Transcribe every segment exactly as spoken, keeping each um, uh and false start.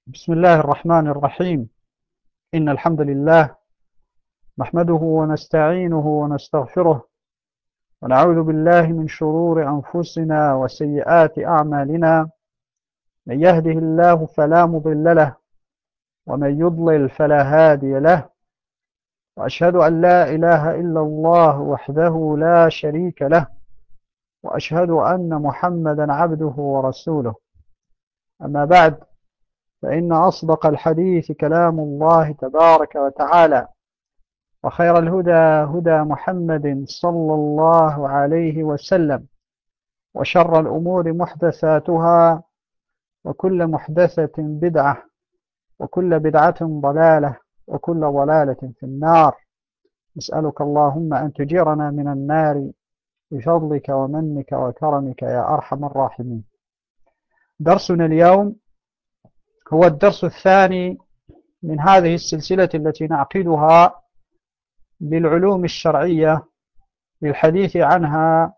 بسم الله الرحمن الرحيم. إن الحمد لله نحمده ونستعينه ونستغفره ونعوذ بالله من شرور أنفسنا وسيئات أعمالنا. من يهده الله فلا مضل له ومن يضلل فلا هادي له، وأشهد أن لا إله إلا الله وحده لا شريك له، وأشهد أن محمدا عبده ورسوله. أما بعد، فإن أصدق الحديث كلام الله تبارك وتعالى، وخير الهدى هدى محمد صلى الله عليه وسلم، وشر الأمور محدثاتها، وكل محدثة بدعة، وكل بدعة ضلالة، وكل ضلالة في النار. نسألك اللهم أن تجيرنا من النار بفضلك ومنك وكرمك يا أرحم الراحمين. درسنا اليوم هو الدرس الثاني من هذه السلسلة التي نعقدها بالعلوم الشرعية للحديث عنها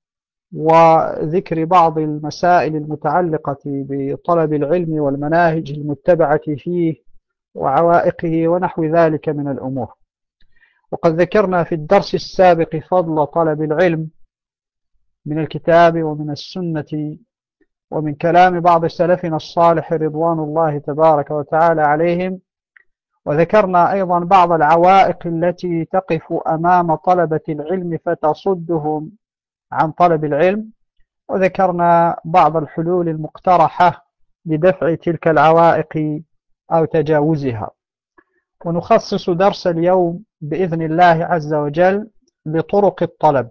وذكر بعض المسائل المتعلقة بطلب العلم والمناهج المتبعة فيه وعوائقه ونحو ذلك من الأمور. وقد ذكرنا في الدرس السابق فضل طلب العلم من الكتاب ومن السنة ومن كلام بعض سلفنا الصالح رضوان الله تبارك وتعالى عليهم، وذكرنا أيضا بعض العوائق التي تقف أمام طلبة العلم فتصدهم عن طلب العلم، وذكرنا بعض الحلول المقترحة لدفع تلك العوائق أو تجاوزها. ونخصص درس اليوم بإذن الله عز وجل لطرق الطلب،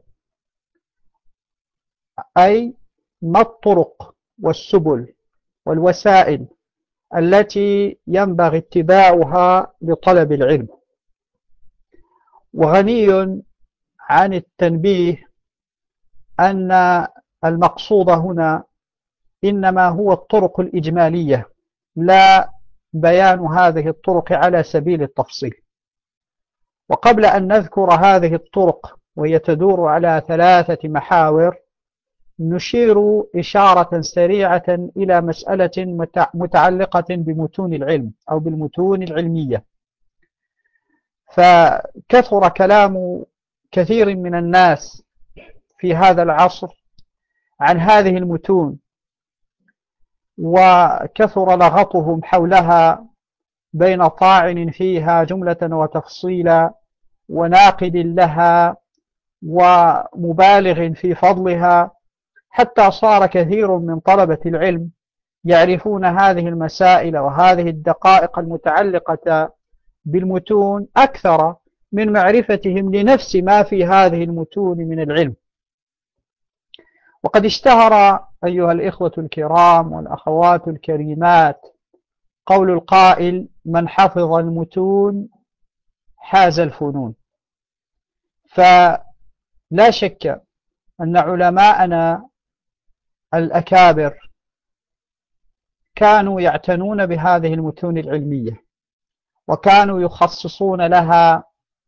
أي ما الطرق والسبل والوسائل التي ينبغي اتباعها لطلب العلم. وغني عن التنبيه أن المقصود هنا إنما هو الطرق الإجمالية، لا بيان هذه الطرق على سبيل التفصيل. وقبل أن نذكر هذه الطرق وهي تدور على ثلاثة محاور، نشير إشارة سريعة إلى مسألة متعلقة بمتون العلم أو بالمتون العلمية. فكثر كلام كثير من الناس في هذا العصر عن هذه المتون، وكثر لغطهم حولها بين طاعن فيها جملة وتفصيلا، وناقد لها، ومبالغ في فضلها، حتى صار كثير من طلبة العلم يعرفون هذه المسائل وهذه الدقائق المتعلقة بالمتون أكثر من معرفتهم لنفس ما في هذه المتون من العلم. وقد اشتهر أيها الإخوة الكرام والأخوات الكريمات قول القائل: من حفظ المتون حاز الفنون. فلا شك أن علماءنا الأكابر كانوا يعتنون بهذه المتون العلمية، وكانوا يخصصون لها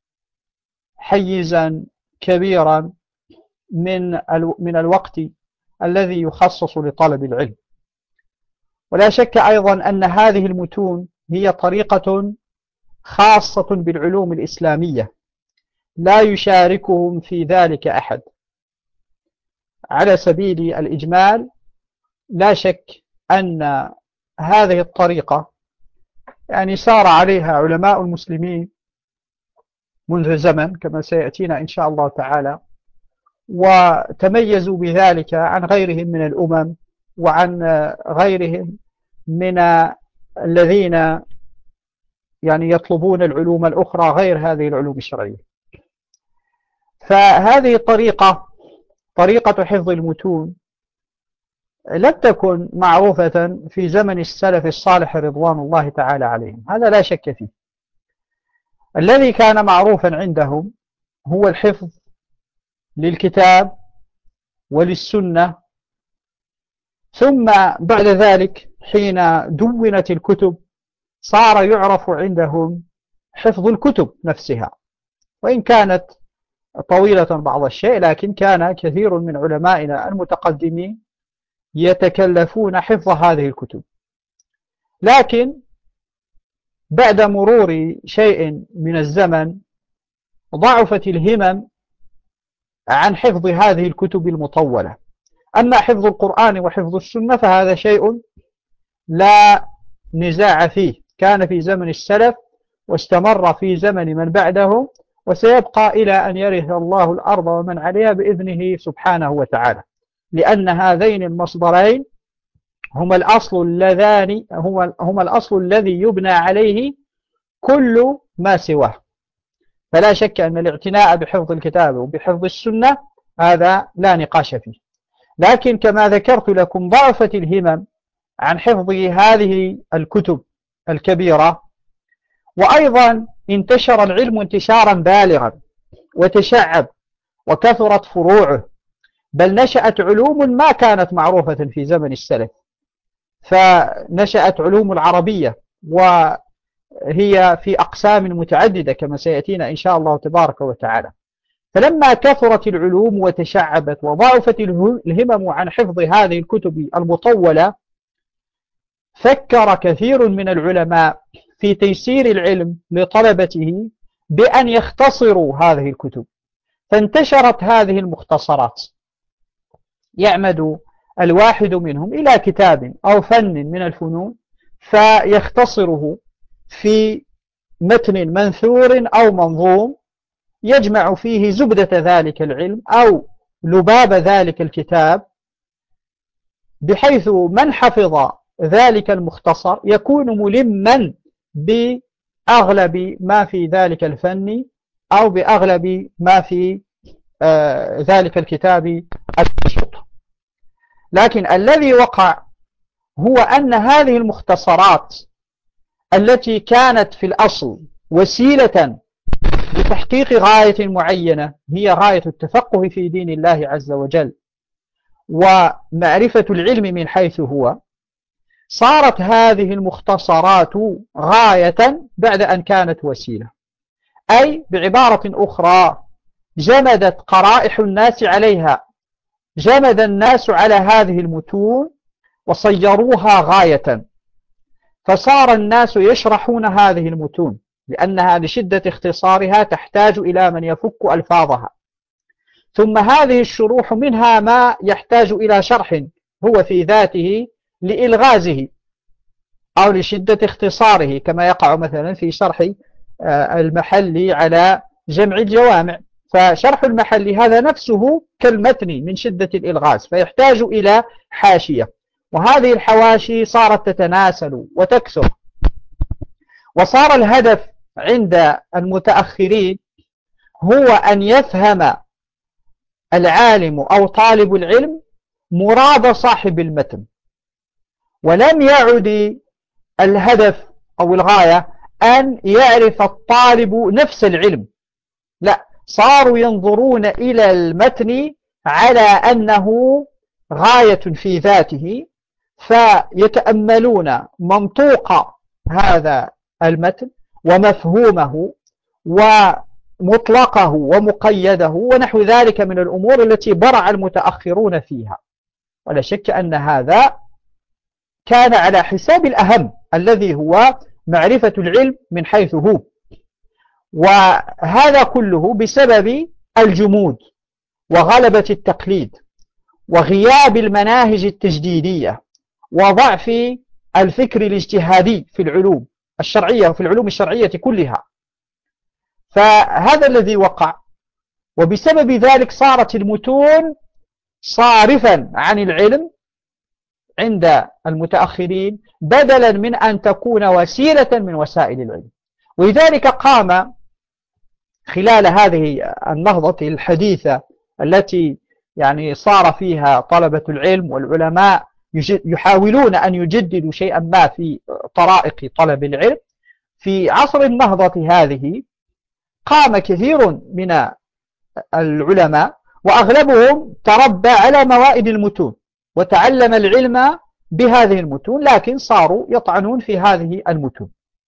حيزا كبيرا من من الوقت الذي يخصص لطلب العلم. ولا شك أيضا أن هذه المتون هي طريقة خاصة بالعلوم الإسلامية، لا يشاركهم في ذلك أحد. على سبيل الإجمال، لا شك أن هذه الطريقة يعني سار عليها علماء المسلمين منذ زمن كما سيأتينا إن شاء الله تعالى، وتميزوا بذلك عن غيرهم من الأمم وعن غيرهم من الذين يعني يطلبون العلوم الأخرى غير هذه العلوم الشرعية. فهذه الطريقة، طريقة حفظ المتون، لم تكن معروفة في زمن السلف الصالح رضوان الله تعالى عليهم، هذا لا شك فيه. الذي كان معروفا عندهم هو الحفظ للكتاب وللسنة، ثم بعد ذلك حين دونت الكتب صار يعرف عندهم حفظ الكتب نفسها، وإن كانت طويلة بعض الشيء، لكن كان كثير من علمائنا المتقدمين يتكلفون حفظ هذه الكتب. لكن بعد مرور شيء من الزمن ضعفت الهمم عن حفظ هذه الكتب المطولة. أما حفظ القرآن وحفظ السنة فهذا شيء لا نزاع فيه، كان في زمن السلف واستمر في زمن من بعده، وسيبقى إلى أن يرث الله الأرض ومن عليها بإذنه سبحانه وتعالى، لأن هذين المصدرين هما الأصل اللذان هما الأصل الذي يبنى عليه كل ما سواه. فلا شك أن الاعتناء بحفظ الكتاب وبحفظ السنة هذا لا نقاش فيه. لكن كما ذكرت لكم ضعفت الهمم عن حفظ هذه الكتب الكبيرة، وأيضا انتشر العلم انتشارا بالغا وتشعب وكثرت فروعه، بل نشأت علوم ما كانت معروفة في زمن السلف. فنشأت علوم العربية وهي في أقسام متعددة كما سيأتينا إن شاء الله تبارك وتعالى. فلما كثرت العلوم وتشعبت وضعفت الهمم عن حفظ هذه الكتب المطولة، فكر كثير من العلماء في تيسير العلم لطلبته بأن يختصروا هذه الكتب، فانتشرت هذه المختصرات، يعمد الواحد منهم إلى كتاب أو فن من الفنون فيختصره في متن منثور أو منظوم يجمع فيه زبدة ذلك العلم أو لباب ذلك الكتاب، بحيث من حفظ ذلك المختصر يكون ملما بأغلب ما في ذلك الفن أو بأغلب ما في آه ذلك الكتاب المنشط. لكن الذي وقع هو أن هذه المختصرات التي كانت في الأصل وسيلة لتحقيق غاية معينة، هي غاية التفقه في دين الله عز وجل ومعرفة العلم من حيث هو، صارت هذه المختصرات غاية بعد أن كانت وسيلة. أي بعبارة أخرى جمدت قرائح الناس عليها، جمد الناس على هذه المتون وصيروها غاية، فصار الناس يشرحون هذه المتون لأنها لشدة اختصارها تحتاج إلى من يفك ألفاظها. ثم هذه الشروح منها ما يحتاج إلى شرح هو في ذاته لإلغازه أو لشدة اختصاره، كما يقع مثلا في شرح المحلي على جمع الجوامع، فشرح المحلي هذا نفسه كالمتن من شدة الإلغاز فيحتاج إلى حاشية، وهذه الحواشي صارت تتناسل وتكثر، وصار الهدف عند المتأخرين هو أن يفهم العالم أو طالب العلم مراد صاحب المتن، ولم يعد الهدف أو الغاية أن يعرف الطالب نفس العلم، لا، صاروا ينظرون إلى المتن على أنه غاية في ذاته، فيتأملون منطوق هذا المتن ومفهومه ومطلقه ومقيده ونحو ذلك من الأمور التي برع المتأخرون فيها. ولا شك أن هذا كان على حساب الأهم الذي هو معرفة العلم من حيث هو، وهذا كله بسبب الجمود وغلبة التقليد وغياب المناهج التجديدية وضعف الفكر الاجتهادي في العلوم الشرعية وفي العلوم الشرعية كلها. فهذا الذي وقع، وبسبب ذلك صارت المتون صارفا عن العلم عند المتأخرين بدلا من أن تكون وسيلة من وسائل العلم. ولذلك قام خلال هذه النهضة الحديثة التي يعني صار فيها طلبة العلم والعلماء يحاولون أن يجددوا شيئا ما في طرائق طلب العلم، في عصر النهضة هذه قام كثير من العلماء وأغلبهم تربى على موائد المتون وتعلم العلم بهذه المتون، لكن صاروا يطعنون في هذه المتون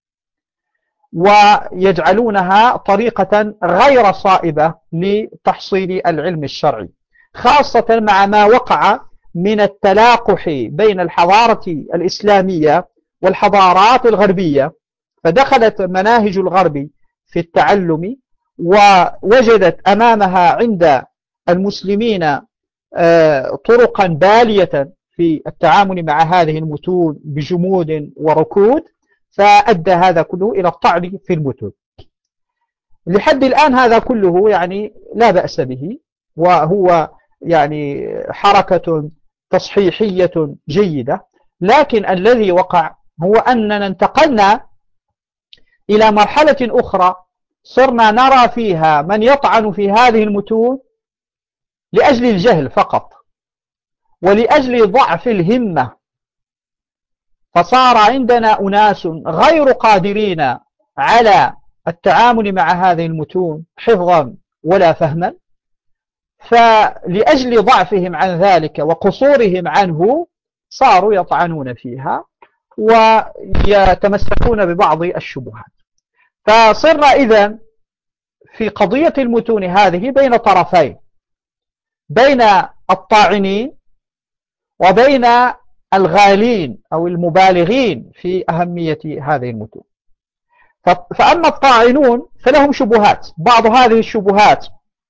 ويجعلونها طريقة غير صائبة لتحصيل العلم الشرعي، خاصة مع ما وقع من التلاقح بين الحضارة الإسلامية والحضارات الغربية، فدخلت مناهج الغرب في التعلم ووجدت أمامها عند المسلمين طرقا بالية في التعامل مع هذه المتون بجمود وركود، فأدى هذا كله إلى الطعن في المتون. لحد الآن هذا كله يعني لا بأس به، وهو يعني حركة تصحيحية جيدة، لكن الذي وقع هو أننا انتقلنا إلى مرحلة أخرى صرنا نرى فيها من يطعن في هذه المتون لأجل الجهل فقط ولأجل ضعف الهمة، فصار عندنا أناس غير قادرين على التعامل مع هذه المتون حفظا ولا فهما، فلأجل ضعفهم عن ذلك وقصورهم عنه صاروا يطعنون فيها ويتمسكون ببعض الشبهات. فصرنا إذن في قضية المتون هذه بين طرفين، بين الطاعنين وبين الغالين أو المبالغين في أهمية هذه المتون. فأما الطاعنون فلهم شبهات، بعض هذه الشبهات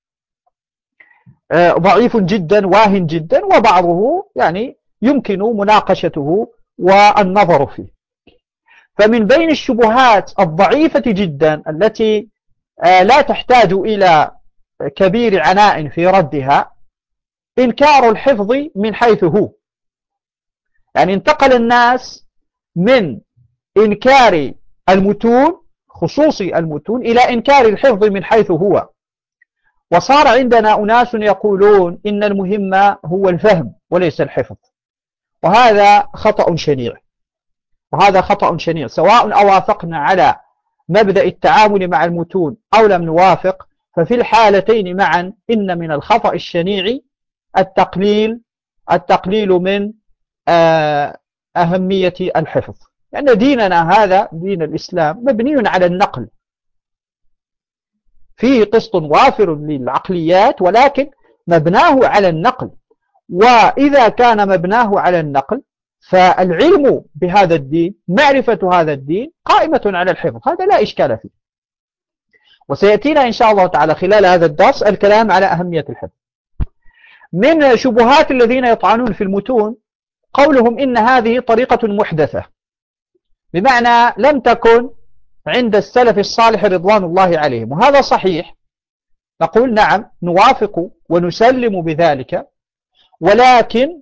ضعيف جدا واهن جدا، وبعضه يعني يمكن مناقشته والنظر فيه. فمن بين الشبهات الضعيفة جدا التي لا تحتاج إلى كبير عناء في ردها إنكار الحفظ من حيث هو. يعني انتقل الناس من إنكار المتون خصوصي المتون إلى إنكار الحفظ من حيث هو، وصار عندنا أناس يقولون إن المهم هو الفهم وليس الحفظ، وهذا خطأ شنيع، وهذا خطأ شنيع سواء أوافقنا على مبدأ التعامل مع المتون أو لم نوافق، ففي الحالتين معا إن من الخطأ الشنيع التقليل التقليل من أهمية الحفظ، لأن ديننا هذا دين الإسلام مبني على النقل، فيه قسط وافر للعقليات ولكن مبناه على النقل، وإذا كان مبناه على النقل فالعلم بهذا الدين معرفة هذا الدين قائمة على الحفظ، هذا لا إشكال فيه. وسيأتينا إن شاء الله تعالى خلال هذا الدرس الكلام على أهمية الحفظ. من شبهات الذين يطعنون في المتون قولهم إن هذه طريقة محدثة، بمعنى لم تكن عند السلف الصالح رضوان الله عليهم، وهذا صحيح، نقول نعم نوافق ونسلم بذلك، ولكن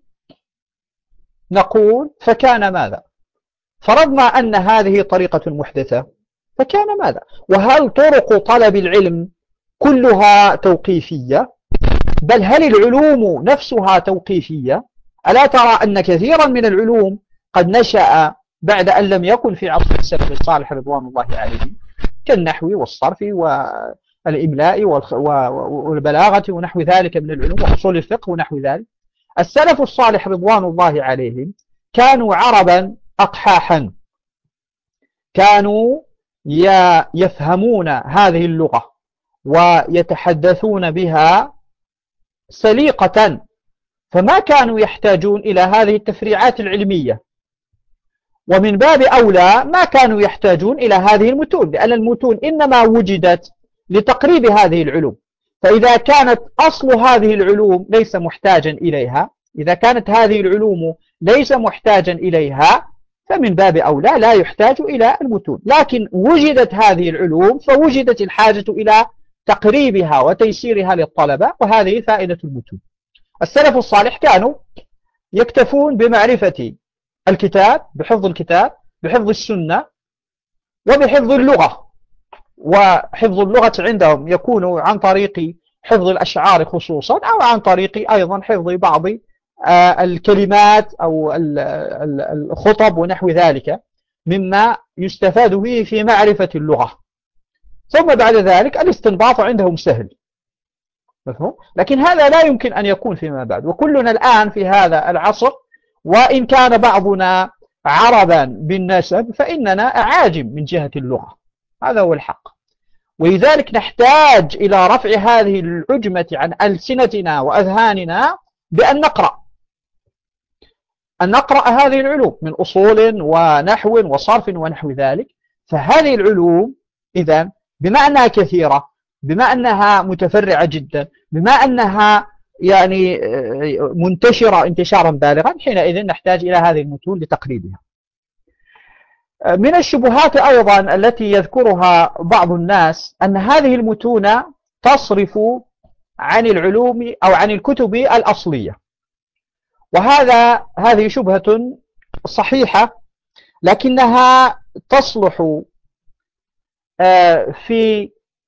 نقول فكان ماذا؟ فرضنا أن هذه طريقة محدثة فكان ماذا؟ وهل طرق طلب العلم كلها توقيفية؟ بل هل العلوم نفسها توقيفية؟ ألا ترى أن كثيرا من العلوم قد نشأ بعد أن لم يكن في عصر السلف الصالح رضوان الله عليهم، كالنحو والصرف والإملاء والبلاغة ونحو ذلك من العلوم وأصول الفقه ونحو ذلك. السلف الصالح رضوان الله عليهم كانوا عربا أقحاحا، كانوا يفهمون هذه اللغة ويتحدثون بها سليقة، فما كانوا يحتاجون إلى هذه التفريعات العلمية، ومن باب أولى ما كانوا يحتاجون إلى هذه المتون، لأن المتون إنما وجدت لتقريب هذه العلوم. فإذا كانت أصل هذه العلوم ليس محتاجا إليها، إذا كانت هذه العلوم ليس محتاجا إليها فمن باب أولى لا يحتاج إلى المتون، لكن وجدت هذه العلوم فوجدت الحاجة إلى تقريبها وتيسيرها للطلبة، وهذه فائدة المتون. السلف الصالح كانوا يكتفون بمعرفة الكتاب، بحفظ الكتاب، بحفظ السنة، وبحفظ اللغة، وحفظ اللغة عندهم يكون عن طريق حفظ الأشعار خصوصا، أو عن طريق أيضا حفظ بعض الكلمات أو الخطب ونحو ذلك مما يستفاد به في معرفة اللغة. ثم بعد ذلك الاستنباط عندهم سهل، مفهوم؟ لكن هذا لا يمكن أن يكون فيما بعد، وكلنا الآن في هذا العصر وإن كان بعضنا عربا بالنسب فإننا أعاجم من جهة اللغة، هذا هو الحق. ولذلك نحتاج إلى رفع هذه العجمة عن ألسنتنا وأذهاننا بأن نقرأ. أن نقرأ هذه العلوم من أصول ونحو وصرف ونحو ذلك. فهذه العلوم إذن بما أنها كثيرة، بما أنها متفرعة جدا، بما أنها يعني منتشرة انتشارا بالغا، حينئذ نحتاج إلى هذه المتون لتقريبها. من الشبهات أيضا التي يذكرها بعض الناس أن هذه المتون تصرف عن العلوم أو عن الكتب الأصلية، وهذا هذه شبهة صحيحة، لكنها تصلح في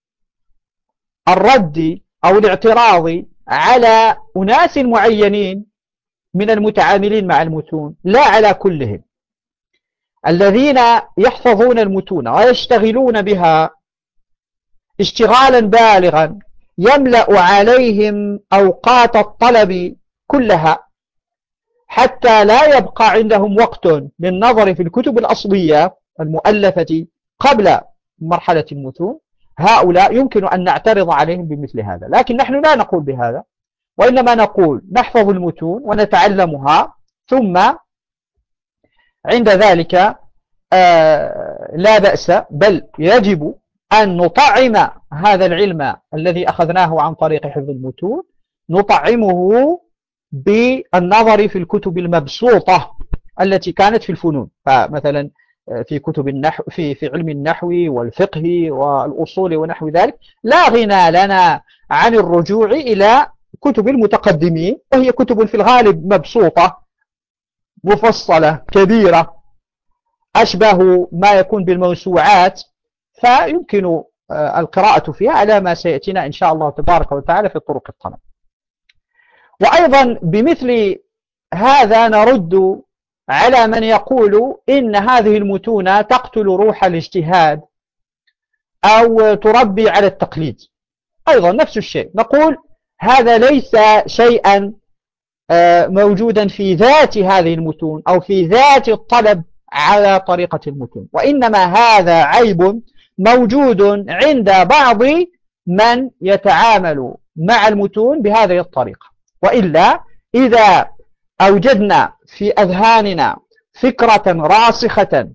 الرد أو الاعتراض على أناس معينين من المتعاملين مع المتون، لا على كلهم. الذين يحفظون المتون ويشتغلون بها اشتغالا بالغا يملأ عليهم أوقات الطلب كلها، حتى لا يبقى عندهم وقت للنظر في الكتب الأصلية المؤلفة قبل مرحلة المتون. هؤلاء يمكن أن نعترض عليهم بمثل هذا، لكن نحن لا نقول بهذا، وإنما نقول نحفظ المتون ونتعلمها، ثم عند ذلك آه لا بأس، بل يجب أن نطعم هذا العلم الذي أخذناه عن طريق حفظ المتون، نطعمه بالنظر في الكتب المبسوطة التي كانت في الفنون، فمثلا في كتب النحو، في في علم النحو والفقه والأصول ونحو ذلك. لا غنى لنا عن الرجوع إلى كتب المتقدمين، وهي كتب في الغالب مبسوطة مفصلة كبيرة، أشبه ما يكون بالموسوعات، فيمكن القراءة فيها على ما سيأتينا إن شاء الله تبارك وتعالى في طرق الطلب. وأيضا بمثل هذا نرد على من يقول إن هذه المتون تقتل روح الاجتهاد أو تربي على التقليد. أيضا نفس الشيء، نقول هذا ليس شيئا موجودا في ذات هذه المتون أو في ذات الطلب على طريقة المتون، وإنما هذا عيب موجود عند بعض من يتعامل مع المتون بهذه الطريقة. وإلا إذا أوجدنا في أذهاننا فكرة راسخة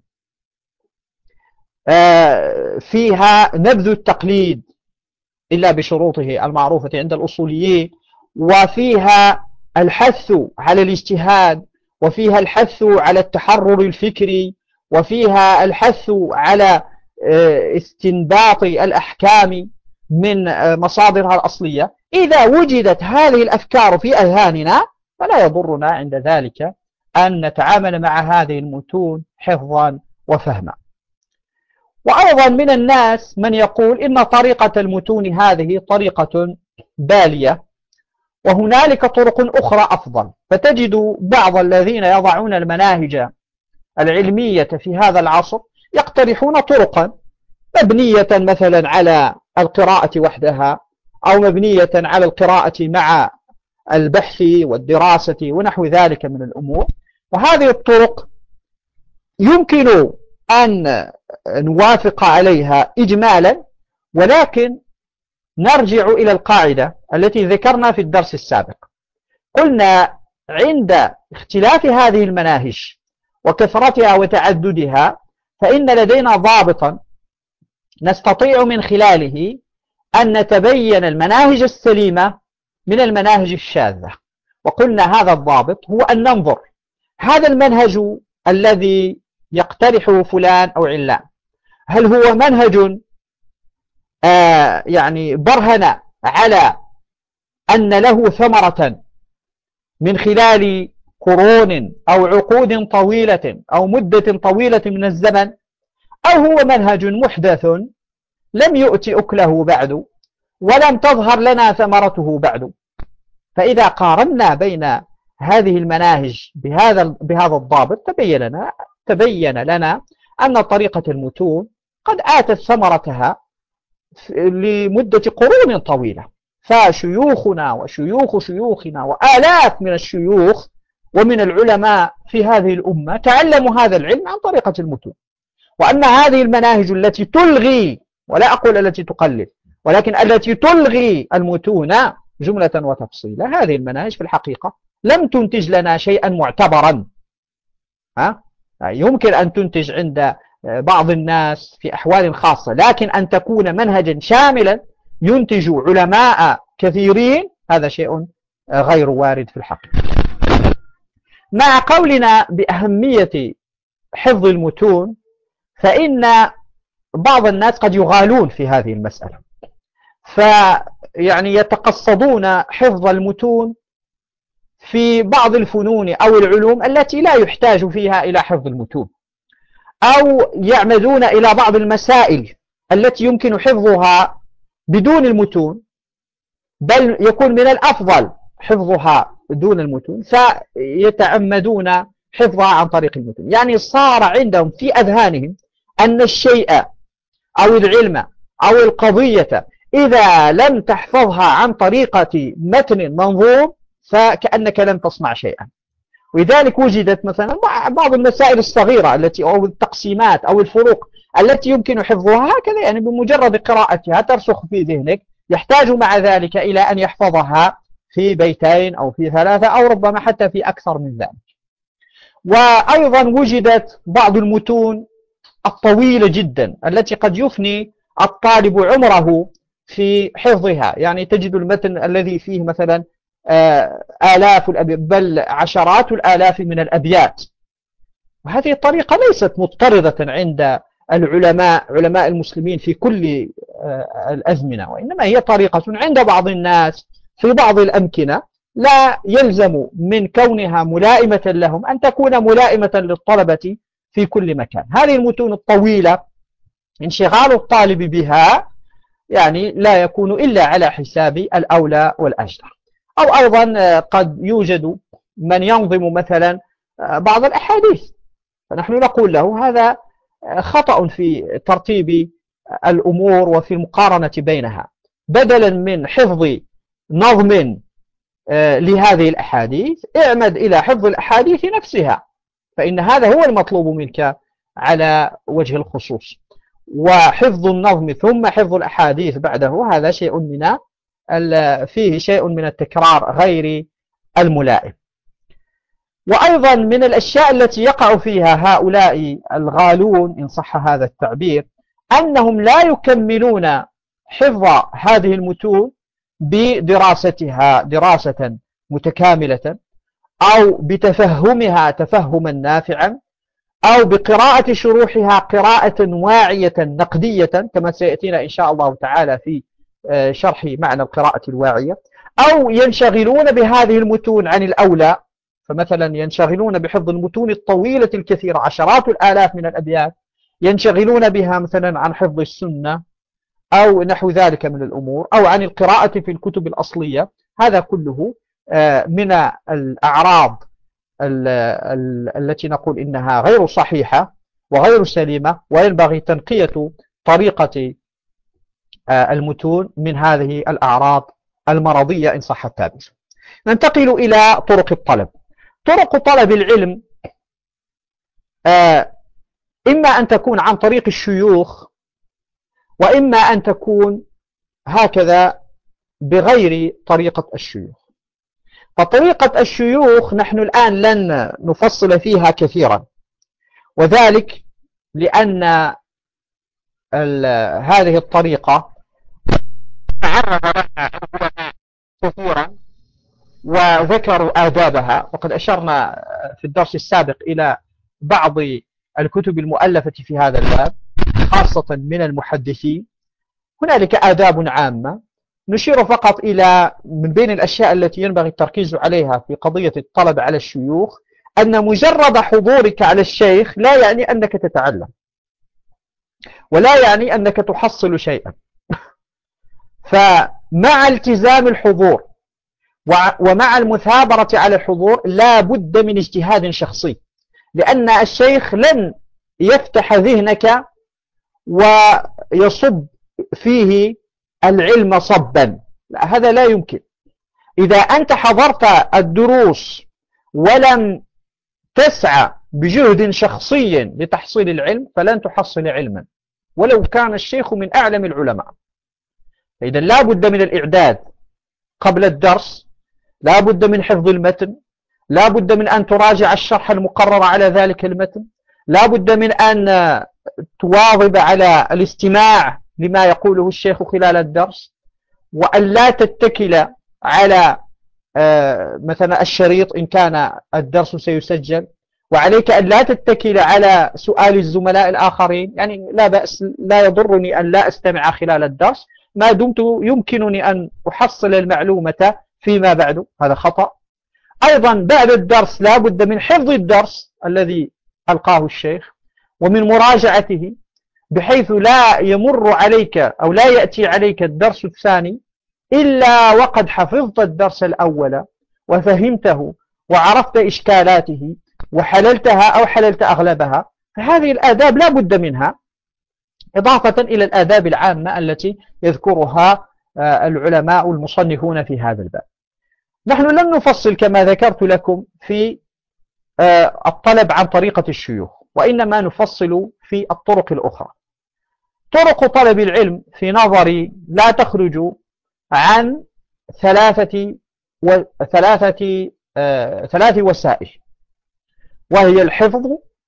فيها نبذ التقليد إلا بشروطه المعروفة عند الأصوليين، وفيها الحث على الاجتهاد، وفيها الحث على التحرر الفكري، وفيها الحث على استنباط الأحكام من مصادرها الأصلية، إذا وجدت هذه الأفكار في أذهاننا فلا يضرنا عند ذلك أن نتعامل مع هذه المتون حفظا وفهما. وأيضا من الناس من يقول إن طريقة المتون هذه طريقة بالية، وهنالك طرق أخرى أفضل. فتجد بعض الذين يضعون المناهج العلمية في هذا العصر يقترحون طرقا مبنية مثلا على القراءة وحدها، أو مبنية على القراءة مع البحث والدراسة ونحو ذلك من الأمور. وهذه الطرق يمكن أن نوافق عليها إجمالا، ولكن نرجع إلى القاعدة التي ذكرنا في الدرس السابق. قلنا عند اختلاف هذه المناهج وكثرتها وتعددها، فإن لدينا ضابطا نستطيع من خلاله أن نتبين المناهج السليمة من المناهج الشاذة. وقلنا هذا الضابط هو أن ننظر هذا المنهج الذي يقترحه فلان أو علان، هل هو منهج آه يعني برهن على أن له ثمرة من خلال قرون أو عقود طويلة أو مدة طويلة من الزمن، أو هو منهج محدث لم يؤتي أكله بعد ولم تظهر لنا ثمرته بعد. فإذا قارنا بين هذه المناهج بهذا بهذا الضابط تبين لنا تبين لنا أن طريقة المتون قد آتت ثمرتها لمدة قرون طويلة، فشيوخنا وشيوخ شيوخنا وآلاف من الشيوخ ومن العلماء في هذه الأمة تعلموا هذا العلم عن طريقة المتون. وأن هذه المناهج التي تلغي، ولا أقول التي تقلل، ولكن التي تلغي المتون جملة وتفصيلا، هذه المناهج في الحقيقة لم تنتج لنا شيئا معتبرا يمكن أن تنتج عند بعض الناس في أحوال خاصة، لكن أن تكون منهجا شاملا ينتج علماء كثيرين هذا شيء غير وارد في الحقيقة. مع قولنا بأهمية حفظ المتون، فإن بعض الناس قد يغالون في هذه المسألة، فيعني يتقصدون حفظ المتون في بعض الفنون أو العلوم التي لا يحتاج فيها إلى حفظ المتون، أو يعمدون إلى بعض المسائل التي يمكن حفظها بدون المتون، بل يكون من الأفضل حفظها دون المتون، فيتعمدون حفظها عن طريق المتون. يعني صار عندهم في أذهانهم أن الشيء أو العلم أو القضية إذا لم تحفظها عن طريقة متن منظوم فكأنك لم تصنع شيئا. ولذلك وجدت مثلا بعض المسائل الصغيرة التي أو التقسيمات أو الفروق التي يمكن حفظها هكذا، يعني بمجرد قراءتها ترسخ في ذهنك، يحتاج مع ذلك إلى أن يحفظها في بيتين أو في ثلاثة أو ربما حتى في أكثر من ذلك. وأيضا وجدت بعض المتون الطويلة جدا التي قد يفني الطالب عمره في حفظها، يعني تجد المتن الذي فيه مثلا آلاف بل عشرات الآلاف من الأبيات، وهذه الطريقة ليست مضطردة عند العلماء علماء المسلمين في كل الأزمنة، وإنما هي طريقة عند بعض الناس في بعض الأمكنة، لا يلزم من كونها ملائمة لهم أن تكون ملائمة للطلبة في كل مكان. هذه المتون الطويلة انشغال الطالب بها يعني لا يكون إلا على حساب الأولى والأجدر. أو أيضا قد يوجد من ينظم مثلا بعض الأحاديث، فنحن نقول له هذا خطأ في ترتيب الأمور وفي المقارنة بينها، بدلا من حفظ نظم لهذه الأحاديث اعمد إلى حفظ الأحاديث نفسها، فإن هذا هو المطلوب منك على وجه الخصوص. وحفظ النظم ثم حفظ الأحاديث بعده هذا شيء من فيه شيء من التكرار غير الملائم. وأيضا من الأشياء التي يقع فيها هؤلاء الغالون إن صح هذا التعبير أنهم لا يكملون حفظ هذه المتون بدراستها دراسة متكاملة، أو بتفهمها تفهما نافعا، أو بقراءة شروحها قراءة واعية نقدية كما سيأتينا إن شاء الله تعالى في شرح معنى القراءة الواعية، أو ينشغلون بهذه المتون عن الأولى، فمثلا ينشغلون بحفظ المتون الطويلة الكثيرة عشرات الآلاف من الأبيات، ينشغلون بها مثلا عن حفظ السنة أو نحو ذلك من الأمور، أو عن القراءة في الكتب الأصلية. هذا كله من الأعراض التي نقول إنها غير صحيحة وغير سليمة، وينبغي تنقية طريقة المتون من هذه الأعراض المرضية إن صح التعبير. ننتقل إلى طرق الطلب. طرق طلب العلم إما أن تكون عن طريق الشيوخ، وإما أن تكون هكذا بغير طريقة الشيوخ. فطريقة الشيوخ نحن الآن لن نفصل فيها كثيرا، وذلك لأن هذه الطريقة تعرض لها العلماء كثيرا وذكروا آدابها، وقد أشرنا في الدرس السابق إلى بعض الكتب المؤلفة في هذا الباب خاصة من المحدثين. هنالك آداب عامة نشير فقط إلى من بين الأشياء التي ينبغي التركيز عليها في قضية الطلب على الشيوخ أن مجرد حضورك على الشيخ لا يعني أنك تتعلم، ولا يعني أنك تحصل شيئا. فمع التزام الحضور ومع المثابرة على الحضور لا بد من اجتهاد شخصي، لأن الشيخ لن يفتح ذهنك ويصب فيه العلم صبا، لا هذا لا يمكن. إذا أنت حضرت الدروس ولم تسعى بجهد شخصي لتحصيل العلم فلن تحصل علما ولو كان الشيخ من أعلم العلماء. إذا لا بد من الإعداد قبل الدرس، لا بد من حفظ المتن، لا بد من أن تراجع الشرح المقرر على ذلك المتن، لا بد من أن تواظب على الاستماع لما يقوله الشيخ خلال الدرس، وأن لا تتكل على مثلا الشريط إن كان الدرس سيسجل، وعليك أن لا تتكل على سؤال الزملاء الآخرين. يعني لا بأس، لا يضرني أن لا أستمع خلال الدرس ما دمت يمكنني أن أحصل المعلومة فيما بعد. هذا خطأ. أيضا بعد الدرس لا بد من حفظ الدرس الذي ألقاه الشيخ ومن مراجعته، بحيث لا يمر عليك أو لا يأتي عليك الدرس الثاني إلا وقد حفظت الدرس الأول وفهمته وعرفت إشكالاته وحللتها أو حللت أغلبها. فهذه الآداب لا بد منها، إضافة إلى الآداب العامة التي يذكرها العلماء المصنفون في هذا الباب. نحن لن نفصل كما ذكرت لكم في الطلب عن طريقة الشيوخ، وإنما نفصل في الطرق الأخرى. طرق طلب العلم في نظري لا تخرج عن ثلاثة و... ثلاثة آه... ثلاث وسائل، وهي الحفظ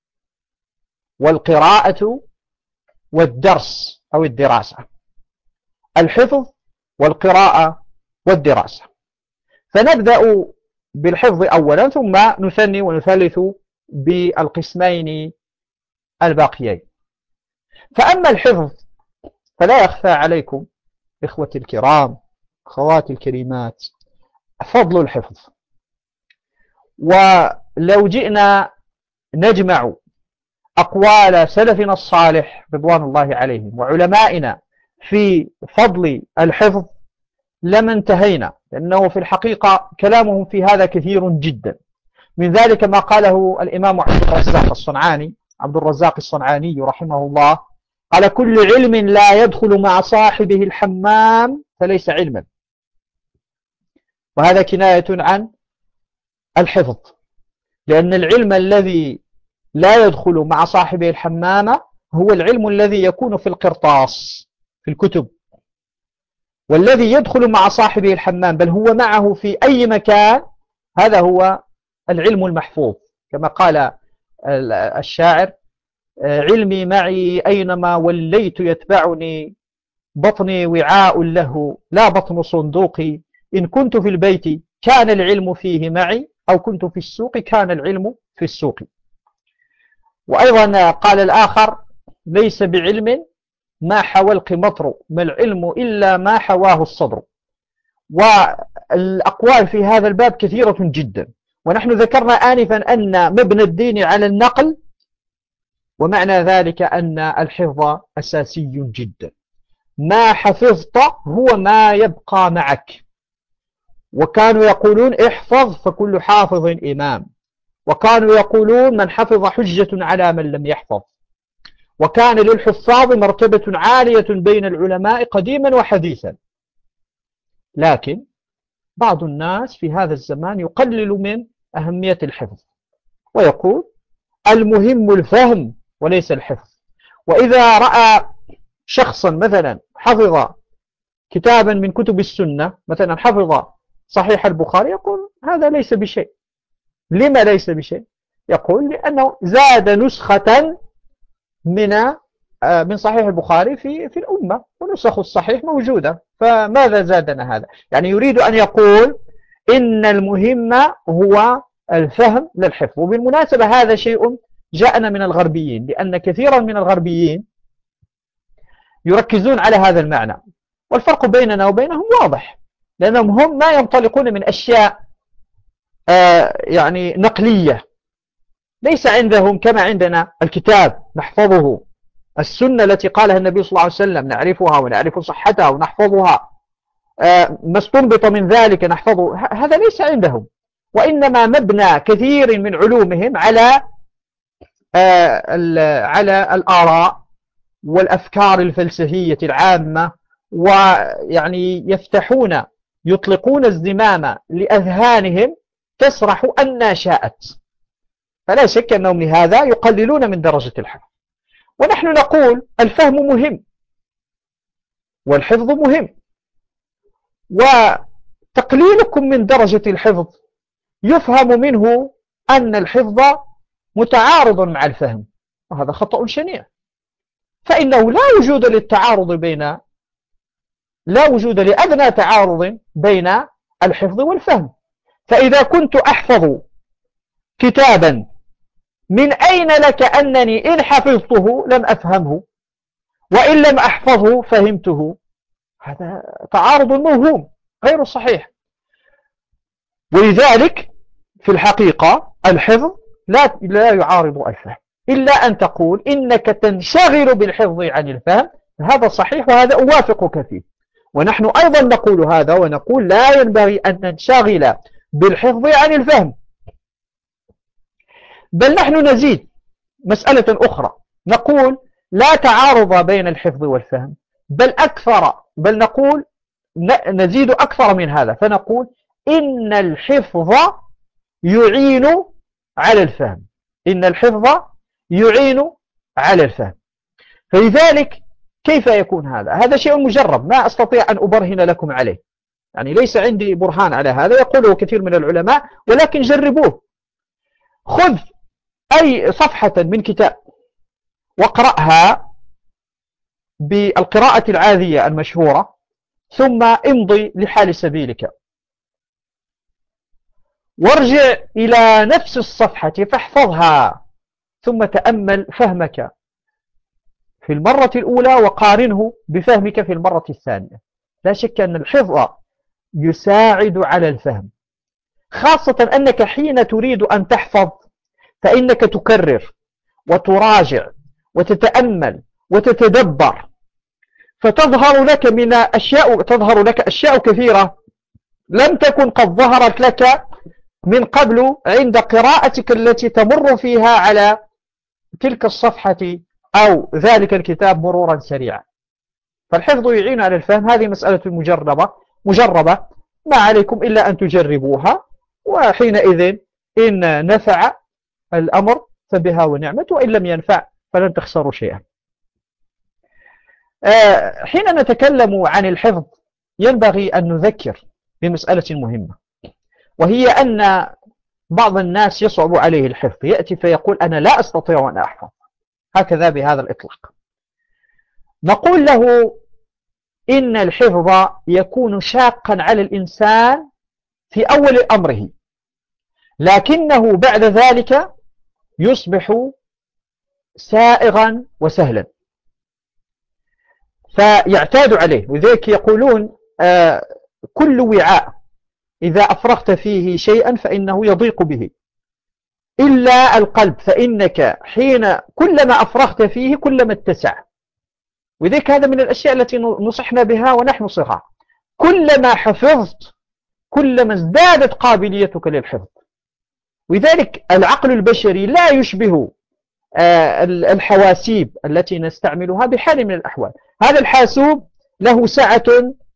والقراءة والدرس أو الدراسة. الحفظ والقراءة والدراسة. فنبدأ بالحفظ أولا، ثم نثني ونثلث بالقسمين الباقيين. فأما الحفظ فلا يخفى عليكم إخوتي الكرام أخواتي الكريمات فضل الحفظ. ولو جئنا نجمع أقوال سلفنا الصالح رضوان الله عليهم وعلمائنا في فضل الحفظ لما انتهينا، لأنه في الحقيقة كلامهم في هذا كثير جدا. من ذلك ما قاله الإمام عبد الرزاق الصنعاني عبد الرزاق الصنعاني رحمه الله، قال: كل علم لا يدخل مع صاحبه الحمام فليس علما. وهذا كناية عن الحفظ، لأن العلم الذي لا يدخل مع صاحبه الحمام هو العلم الذي يكون في القرطاس في الكتب، والذي يدخل مع صاحبه الحمام بل هو معه في أي مكان هذا هو العلم المحفوظ. كما قال الشاعر: علمي معي أينما وليت يتبعني، بطني وعاء له لا بطن صندوقي، إن كنت في البيت كان العلم فيه معي، أو كنت في السوق كان العلم في السوق. وأيضا قال الآخر: ليس بعلم ما حوى القمطر، ما العلم إلا ما حواه الصدر. والأقوال في هذا الباب كثيرة جدا، ونحن ذكرنا آنفا أن مبنى الدين على النقل، ومعنى ذلك أن الحفظ أساسي جدا. ما حفظت هو ما يبقى معك. وكانوا يقولون: احفظ فكل حافظ إمام. وكانوا يقولون: من حفظ حجة على من لم يحفظ. وكان للحفاظ مرتبة عالية بين العلماء قديما وحديثا. لكن بعض الناس في هذا الزمان يقلل من أهمية الحفظ، ويقول: المهم الفهم وليس الحفظ. وإذا رأى شخصا مثلا حفظ كتابا من كتب السنة، مثلا حفظ صحيح البخاري، يقول: هذا ليس بشيء. لما ليس بشيء؟ يقول: لأنه زاد نسخة من من صحيح البخاري في في الأمة، ونسخ الصحيح موجودة، فماذا زادنا هذا؟ يعني يريد أن يقول إن المهم هو الفهم للحفظ. وبالمناسبة هذا شيء جاءنا من الغربيين، لأن كثيرا من الغربيين يركزون على هذا المعنى، والفرق بيننا وبينهم واضح، لأنهم هم ما ينطلقون من أشياء آه يعني نقلية، ليس عندهم كما عندنا الكتاب نحفظه، السنة التي قالها النبي صلى الله عليه وسلم نعرفها ونعرف صحتها ونحفظها، آه ما استنبط من ذلك نحفظه. هذا ليس عندهم، وإنما مبنى كثير من علومهم على آه على الآراء والأفكار الفلسفية العامة، ويعني يفتحون يطلقون الزمام لأذهانهم تسرح أن شاءت. فلا شك أنهم لهذا يقللون من درجة الحفظ. ونحن نقول: الفهم مهم والحفظ مهم، وتقليلكم من درجة الحفظ يفهم منه أن الحفظ متعارض مع الفهم، وهذا خطأ شنيع، فإنه لا وجود للتعارض بين لا وجود لأدنى تعارض بين الحفظ والفهم. فإذا كنت أحفظ كتابا، من أين لك أنني إن حفظته لم أفهمه، وإن لم أحفظه فهمته؟ هذا تعارض موهوم غير صحيح. ولذلك في الحقيقة الحفظ لا لا يعارض الفهم، إلا أن تقول إنك تنشغل بالحفظ عن الفهم، هذا صحيح وهذا أوافقك فيه. ونحن أيضا نقول هذا، ونقول لا ينبغي أن ننشغل بالحفظ عن الفهم، بل نحن نزيد مسألة أخرى، نقول لا تعارض بين الحفظ والفهم، بل أكثر، بل نقول نزيد أكثر من هذا، فنقول إن الحفظ يعين على الفهم، إن الحفظ يعين على الفهم. فلذلك كيف يكون هذا؟ هذا شيء مجرب، ما أستطيع أن أبرهن لكم عليه، يعني ليس عندي برهان على هذا، يقوله كثير من العلماء، ولكن جربوه. خذ أي صفحة من كتاب واقرأها بالقراءة العادية المشهورة، ثم امضي لحال سبيلك، وارجع إلى نفس الصفحة فاحفظها، ثم تأمل فهمك في المرة الأولى وقارنه بفهمك في المرة الثانية. لا شك أن الحفظ يساعد على الفهم، خاصة أنك حين تريد أن تحفظ فإنك تكرر وتراجع وتتأمل وتتدبر، فتظهر لك من أشياء تظهر لك أشياء كثيرة لم تكن قد ظهرت لك من قبل عند قراءتك التي تمر فيها على تلك الصفحة أو ذلك الكتاب مرورا سريعا. فالحفظ يعين على الفهم، هذه مسألة مجربة مجربة ما عليكم إلا أن تجربوها، وحينئذ إن نفع الأمر فبها ونعمت، وإن لم ينفع فلن تخسروا شيئا. حين نتكلم عن الحفظ ينبغي أن نذكر بمسألة مهمة، وهي أن بعض الناس يصعب عليه الحفظ، يأتي فيقول أنا لا أستطيع أن أحفظ هكذا بهذا الإطلاق. نقول له إن الحفظ يكون شاقا على الإنسان في أول أمره، لكنه بعد ذلك يصبح سائغا وسهلا، فيعتاد عليه. وذلك يقولون آه كل وعاء إذا أفرغت فيه شيئا فإنه يضيق به، إلا القلب، فإنك حين كلما أفرغت فيه كلما اتسع. وذلك هذا من الأشياء التي نصحنا بها ونحن صغار، كلما حفظت كلما ازدادت قابليتك للحفظ. وذلك العقل البشري لا يشبه الحواسيب التي نستعملها بحال من الأحوال. هذا الحاسوب له سعة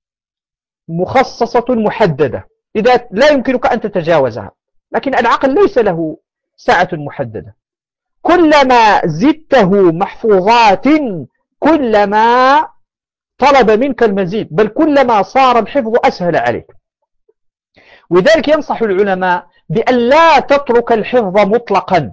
مخصصة محددة إذا لا يمكنك أن تتجاوزها، لكن العقل ليس له سعة محددة. كلما زدته محفوظات كلما طلب منك المزيد، بل كلما صار الحفظ أسهل عليك. وذلك ينصح العلماء بأن لا تترك الحفظ مطلقا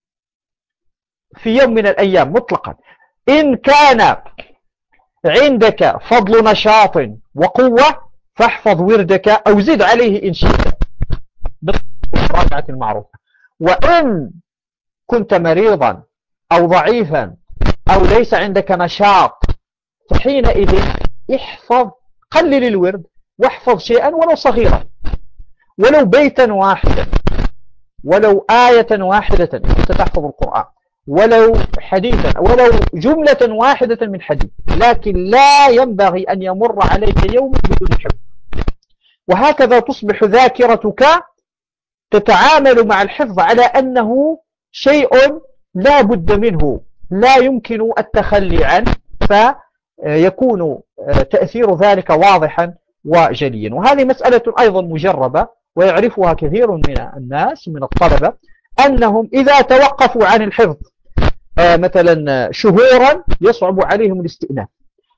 في يوم من الأيام مطلقا. إن كان عندك فضل نشاط وقوة فاحفظ وردك أو زد عليه إن شئت بالراجعة المعروفة. وإن كنت مريضا أو ضعيفا أو ليس عندك نشاط فحينئذ احفظ، قلل الورد واحفظ شيئا ولو صغيرا، ولو بيتا واحدا، ولو آية واحدة كنت تحفظ القرآن، ولو حديثا، ولو جملة واحدة من حديث، لكن لا ينبغي أن يمر عليك يوم بدون حفظ. وهكذا تصبح ذاكرتك تتعامل مع الحفظ على أنه شيء لا بد منه، لا يمكن التخلي عنه، فيكون تأثير ذلك واضحا وجليا. وهذه مسألة أيضا مجربة ويعرفها كثير من الناس من الطلبة، أنهم إذا توقفوا عن الحفظ مثلا شهورا يصعب عليهم الاستئناف،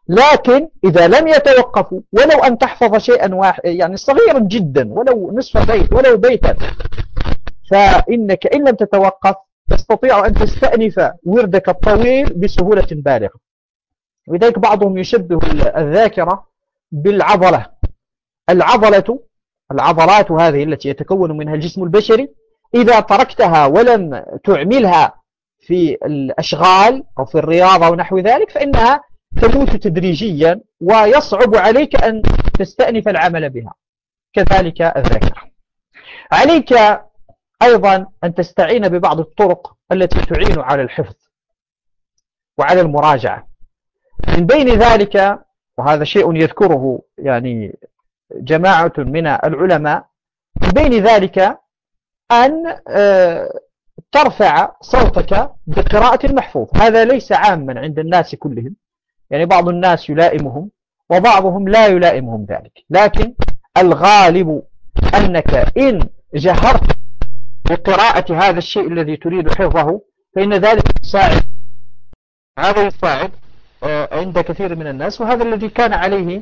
لكن إذا لم يتوقفوا ولو أن تحفظ شيئا واحد يعني صغيرا جدا ولو نصف بيت ولو بيتا، فإنك إن لم تتوقف تستطيع أن تستأنف وردك الطويل بسهولة بالغة. ولذلك بعضهم يشبه الذاكرة بالعضلة. العضلة العضلات هذه التي يتكون منها الجسم البشري إذا تركتها ولم تعملها في الأشغال أو في الرياضة ونحو ذلك فإنها تموت تدريجيا ويصعب عليك أن تستأنف العمل بها. كذلك الذاكرة. عليك أيضا أن تستعين ببعض الطرق التي تعين على الحفظ وعلى المراجعة. من بين ذلك، وهذا شيء يذكره يعني جماعة من العلماء، من بين ذلك أن ترفع صوتك بقراءة المحفوظ. هذا ليس عاما عند الناس كلهم، يعني بعض الناس يلائمهم وبعضهم لا يلائمهم ذلك، لكن الغالب أنك إن جهرت بقراءة هذا الشيء الذي تريد حفظه فإن ذلك يساعد. هذا يساعد عند كثير من الناس، وهذا الذي كان عليه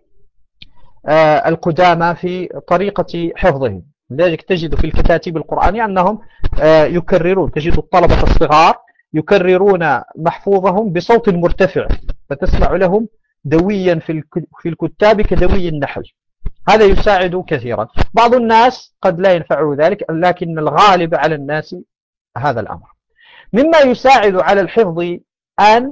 القدامى في طريقة حفظهم. لذلك تجد في الكتاتيب القرآنية أنهم يكررون، تجد الطلبة الصغار يكررون محفوظهم بصوت مرتفع، فتسمع لهم دويا في الكتاب كدوي النحل. هذا يساعد كثيرا. بعض الناس قد لا ينفعه ذلك، لكن الغالب على الناس هذا الأمر. مما يساعد على الحفظ أن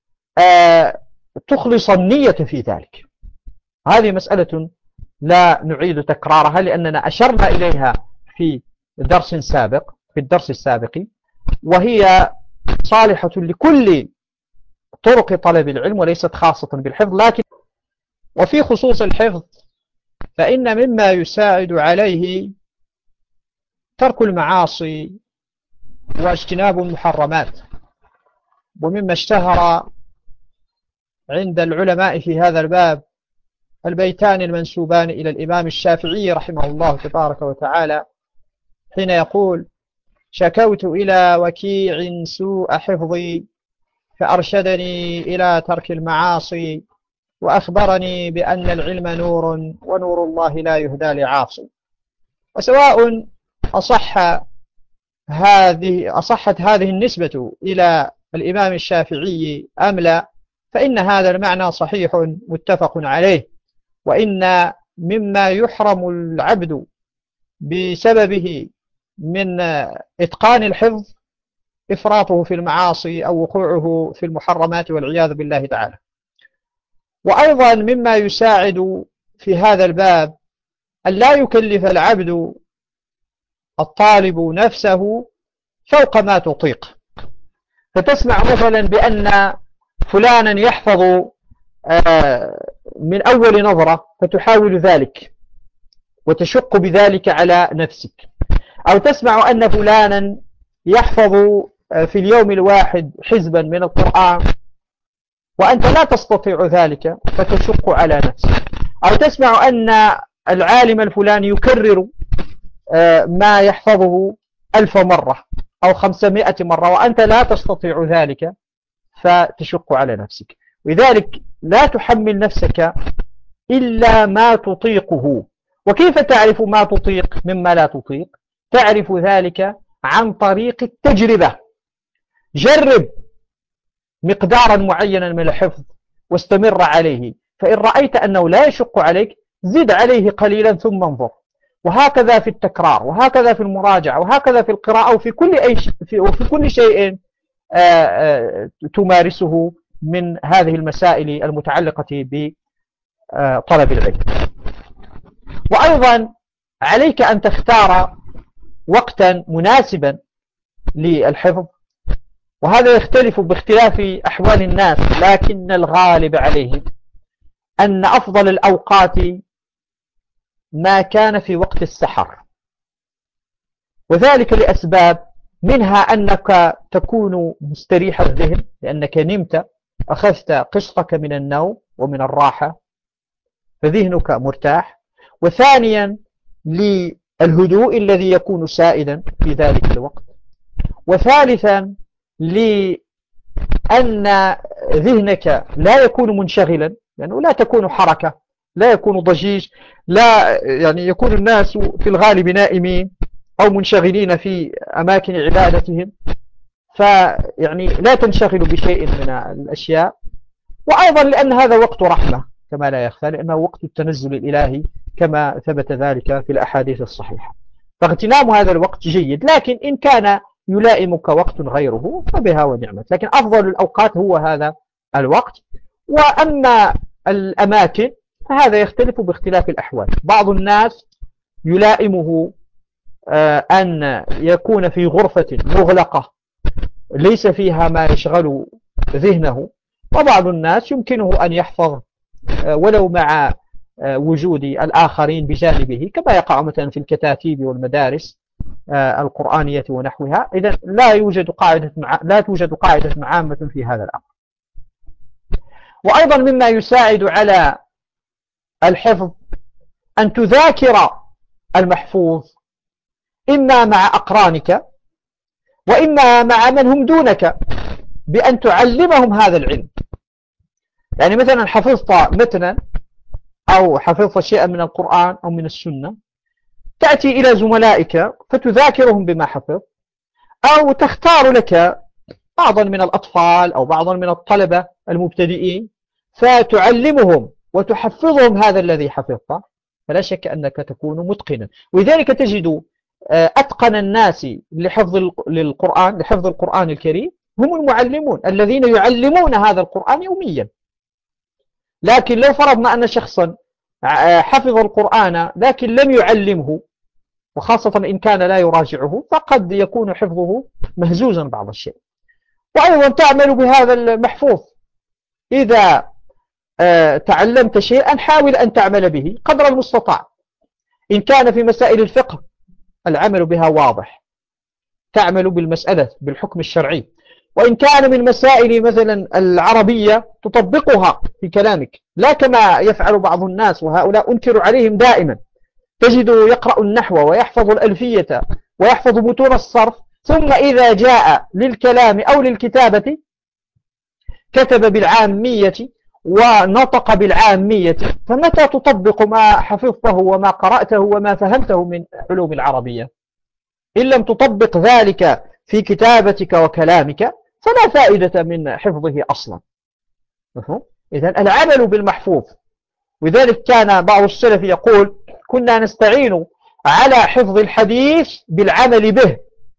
تخلص النية في ذلك. هذه مسألة لا نعيد تكرارها لأننا أشرنا إليها في درس سابق في الدرس السابق، وهي صالحة لكل طرق طلب العلم وليست خاصة بالحفظ. لكن وفي خصوص الحفظ فإن مما يساعد عليه ترك المعاصي واجتناب المحرمات. ومما اشتهر عند العلماء في هذا الباب البيتان المنسوبان إلى الإمام الشافعي رحمه الله تبارك وتعالى، حين يقول: شكوت إلى وكيع سوء حفظي فأرشدني إلى ترك المعاصي وأخبرني بأن العلم نور ونور الله لا يهدى لعاصي. وسواء أصح هذه أصحت هذه النسبة إلى الإمام الشافعي أم لا، فإن هذا المعنى صحيح متفق عليه. وإن مما يحرم العبد بسببه من إتقان الحفظ إفراطه في المعاصي أو وقوعه في المحرمات والعياذ بالله تعالى. وأيضا مما يساعد في هذا الباب أن لا يكلف العبد الطالب نفسه فوق ما تطيق. فتسمع مثلا بأن فلانا يحفظ من أول نظرة فتحاول ذلك وتشق بذلك على نفسك، أو تسمع أن فلانا يحفظ في اليوم الواحد حزبا من القرآن وأنت لا تستطيع ذلك فتشق على نفسك، أو تسمع أن العالم الفلاني يكرر ما يحفظه ألف مرة أو خمسمائة مرة وأنت لا تستطيع ذلك فتشق على نفسك. لذلك لا تحمل نفسك إلا ما تطيقه. وكيف تعرف ما تطيق مما لا تطيق؟ تعرف ذلك عن طريق التجربة. جرب مقدارا معينا من الحفظ واستمر عليه، فإن رأيت أنه لا يشق عليك زد عليه قليلا ثم انظر. وهكذا في التكرار، وهكذا في المراجعة، وهكذا في القراءة، وفي كل أي في وفي كل شيء تمارسه من هذه المسائل المتعلقة بطلب العلم. وأيضا عليك أن تختار وقتا مناسبا للحفظ، وهذا يختلف باختلاف أحوال الناس، لكن الغالب عليهم أن أفضل الأوقات ما كان في وقت السحر، وذلك لأسباب، منها أنك تكون مستريح الذهن لأنك نمت، أخذت قسطك من النوم ومن الراحة فذهنك مرتاح، وثانيا للهدوء الذي يكون سائدا في ذلك الوقت، وثالثا أن ذهنك لا يكون منشغلا، لأنه لا تكون حركة، لا يكون ضجيج، لا يعني يكون الناس في الغالب نائمين أو منشغلين في أماكن عبادتهم، فيعني لا تنشغل بشيء من الأشياء. وأيضا لأن هذا وقت رحمة كما لا يخفى، لأنه وقت التنزل الإلهي كما ثبت ذلك في الأحاديث الصحيحة. فاغتنام هذا الوقت جيد، لكن إن كان يلائمك وقت غيره فبها ونعمت، لكن أفضل الأوقات هو هذا الوقت. وأما الأماكن فهذا يختلف باختلاف الأحوال. بعض الناس يلائمه أن يكون في غرفة مغلقة ليس فيها ما يشغل ذهنه، وبعض الناس يمكنه أن يحفظ ولو مع وجود الآخرين بجانبه، كما يقع مثلا في الكتاتيب والمدارس القرآنية ونحوها. إذا لا يوجد قاعدة مع... لا توجد قاعدة عامة في هذا الأمر. وأيضا مما يساعد على الحفظ أن تذاكر المحفوظ إما مع أقرانك وإما مع من هم دونك، بأن تعلمهم هذا العلم. يعني مثلا حفظت متنا أو حفظت شيئا من القرآن أو من السنة، تأتي إلى زملائك فتذاكرهم بما حفظ، أو تختار لك بعضا من الأطفال أو بعضا من الطلبة المبتدئين فتعلمهم وتحفظهم هذا الذي حفظته، فلا شك أنك تكون متقنا. ولذلك تجد أتقن الناس لحفظ للقرآن لحفظ القرآن الكريم هم المعلمون الذين يعلمون هذا القرآن يوميا. لكن لو فرضنا أن شخصا حفظ القرآن لكن لم يعلمه، وخاصة إن كان لا يراجعه، فقد يكون حفظه مهزوزا بعض الشيء. وأيضا تعمل بهذا المحفوظ، إذا تعلمت شيئا حاول أن تعمل به قدر المستطاع. إن كان في مسائل الفقه العمل بها واضح، تعمل بالمسألة بالحكم الشرعي. وإن كان من مسائل مثلا العربية تطبقها في كلامك، لا كما يفعل بعض الناس، وهؤلاء أنكر عليهم دائما. تجد يقرأ النحو ويحفظ الألفية ويحفظ متون الصرف، ثم إذا جاء للكلام أو للكتابة كتب بالعامية ونطق بالعامية، فمتى تطبق ما حفظته وما قرأته وما فهمته من علوم العربية؟ إن لم تطبق ذلك في كتابتك وكلامك فلا فائدة من حفظه أصلا. إذن العمل بالمحفوظ. ولذلك كان بعض السلف يقول: كنا نستعين على حفظ الحديث بالعمل به.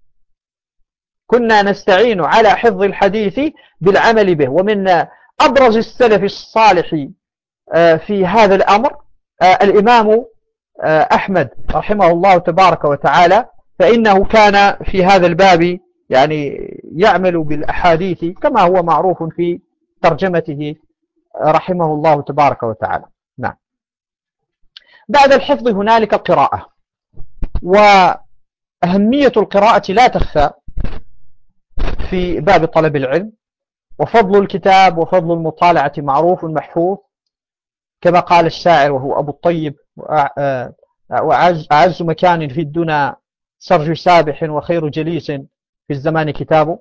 كنا نستعين على حفظ الحديث بالعمل به. ومن أبرز السلف الصالح في هذا الأمر الإمام أحمد رحمه الله تبارك وتعالى، فإنه كان في هذا الباب يعني يعمل بالأحاديث كما هو معروف في ترجمته رحمه الله تبارك وتعالى. نعم. بعد الحفظ هنالك القراءة، وأهمية القراءة لا تخفى في باب طلب العلم، وفضل الكتاب وفضل المطالعة معروف محفوظ، كما قال الشاعر وهو أبو الطيب: وأعز مكان في الدنا سرج سابح، وخير جليس في الزمان كتابه.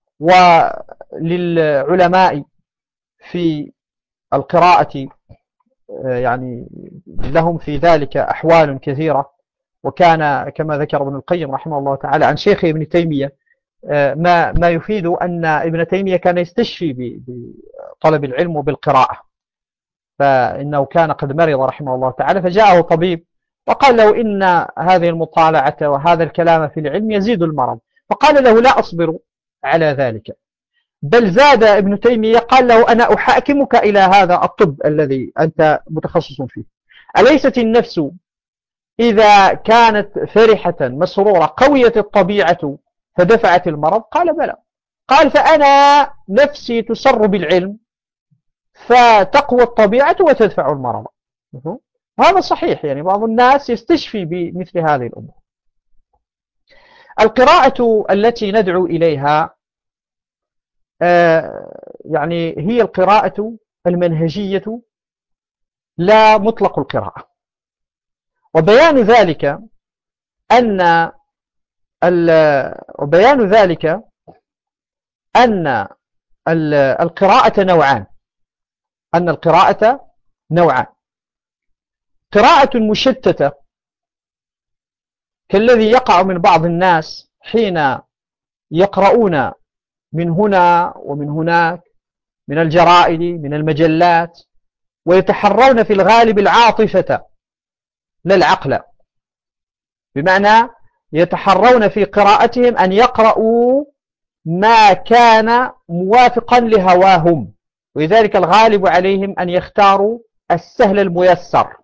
وللعلماء في القراءة يعني لهم في ذلك أحوال كثيرة. وكان كما ذكر ابن القيم رحمه الله تعالى عن شيخه ابن تيمية ما ما يفيد أن ابن تيمية كان يستشفي بطلب العلم وبالقراءة. فإنه كان قد مرض رحمه الله تعالى، فجاءه طبيب وقال له: إن هذه المطالعة وهذا الكلام في العلم يزيد المرض. فقال له: لا أصبر على ذلك، بل زاد ابن تيمية قال له: أنا أحاكمك إلى هذا الطب الذي أنت متخصص فيه. أليست النفس إذا كانت فرحة مسرورة قوية الطبيعة فدفعت المرض؟ قال: بلى. قال: فأنا نفسي تسر بالعلم فتقوى الطبيعة وتدفع المرض. هذا صحيح، يعني بعض الناس يستشفي بمثل هذه الأمور. القراءة التي ندعو إليها يعني هي القراءة المنهجية لا مطلق القراءة. وبيان ذلك أن وبيان ذلك أن القراءة نوعان، أن القراءة نوعان: قراءة مشتتة كالذي يقع من بعض الناس حين يقرؤون من هنا ومن هناك، من الجرائد، من المجلات، ويتحرون في الغالب العاطفة لا العقل، بمعنى يتحرون في قراءتهم أن يقرأوا ما كان موافقا لهواهم، ولذلك الغالب عليهم أن يختاروا السهل الميسر.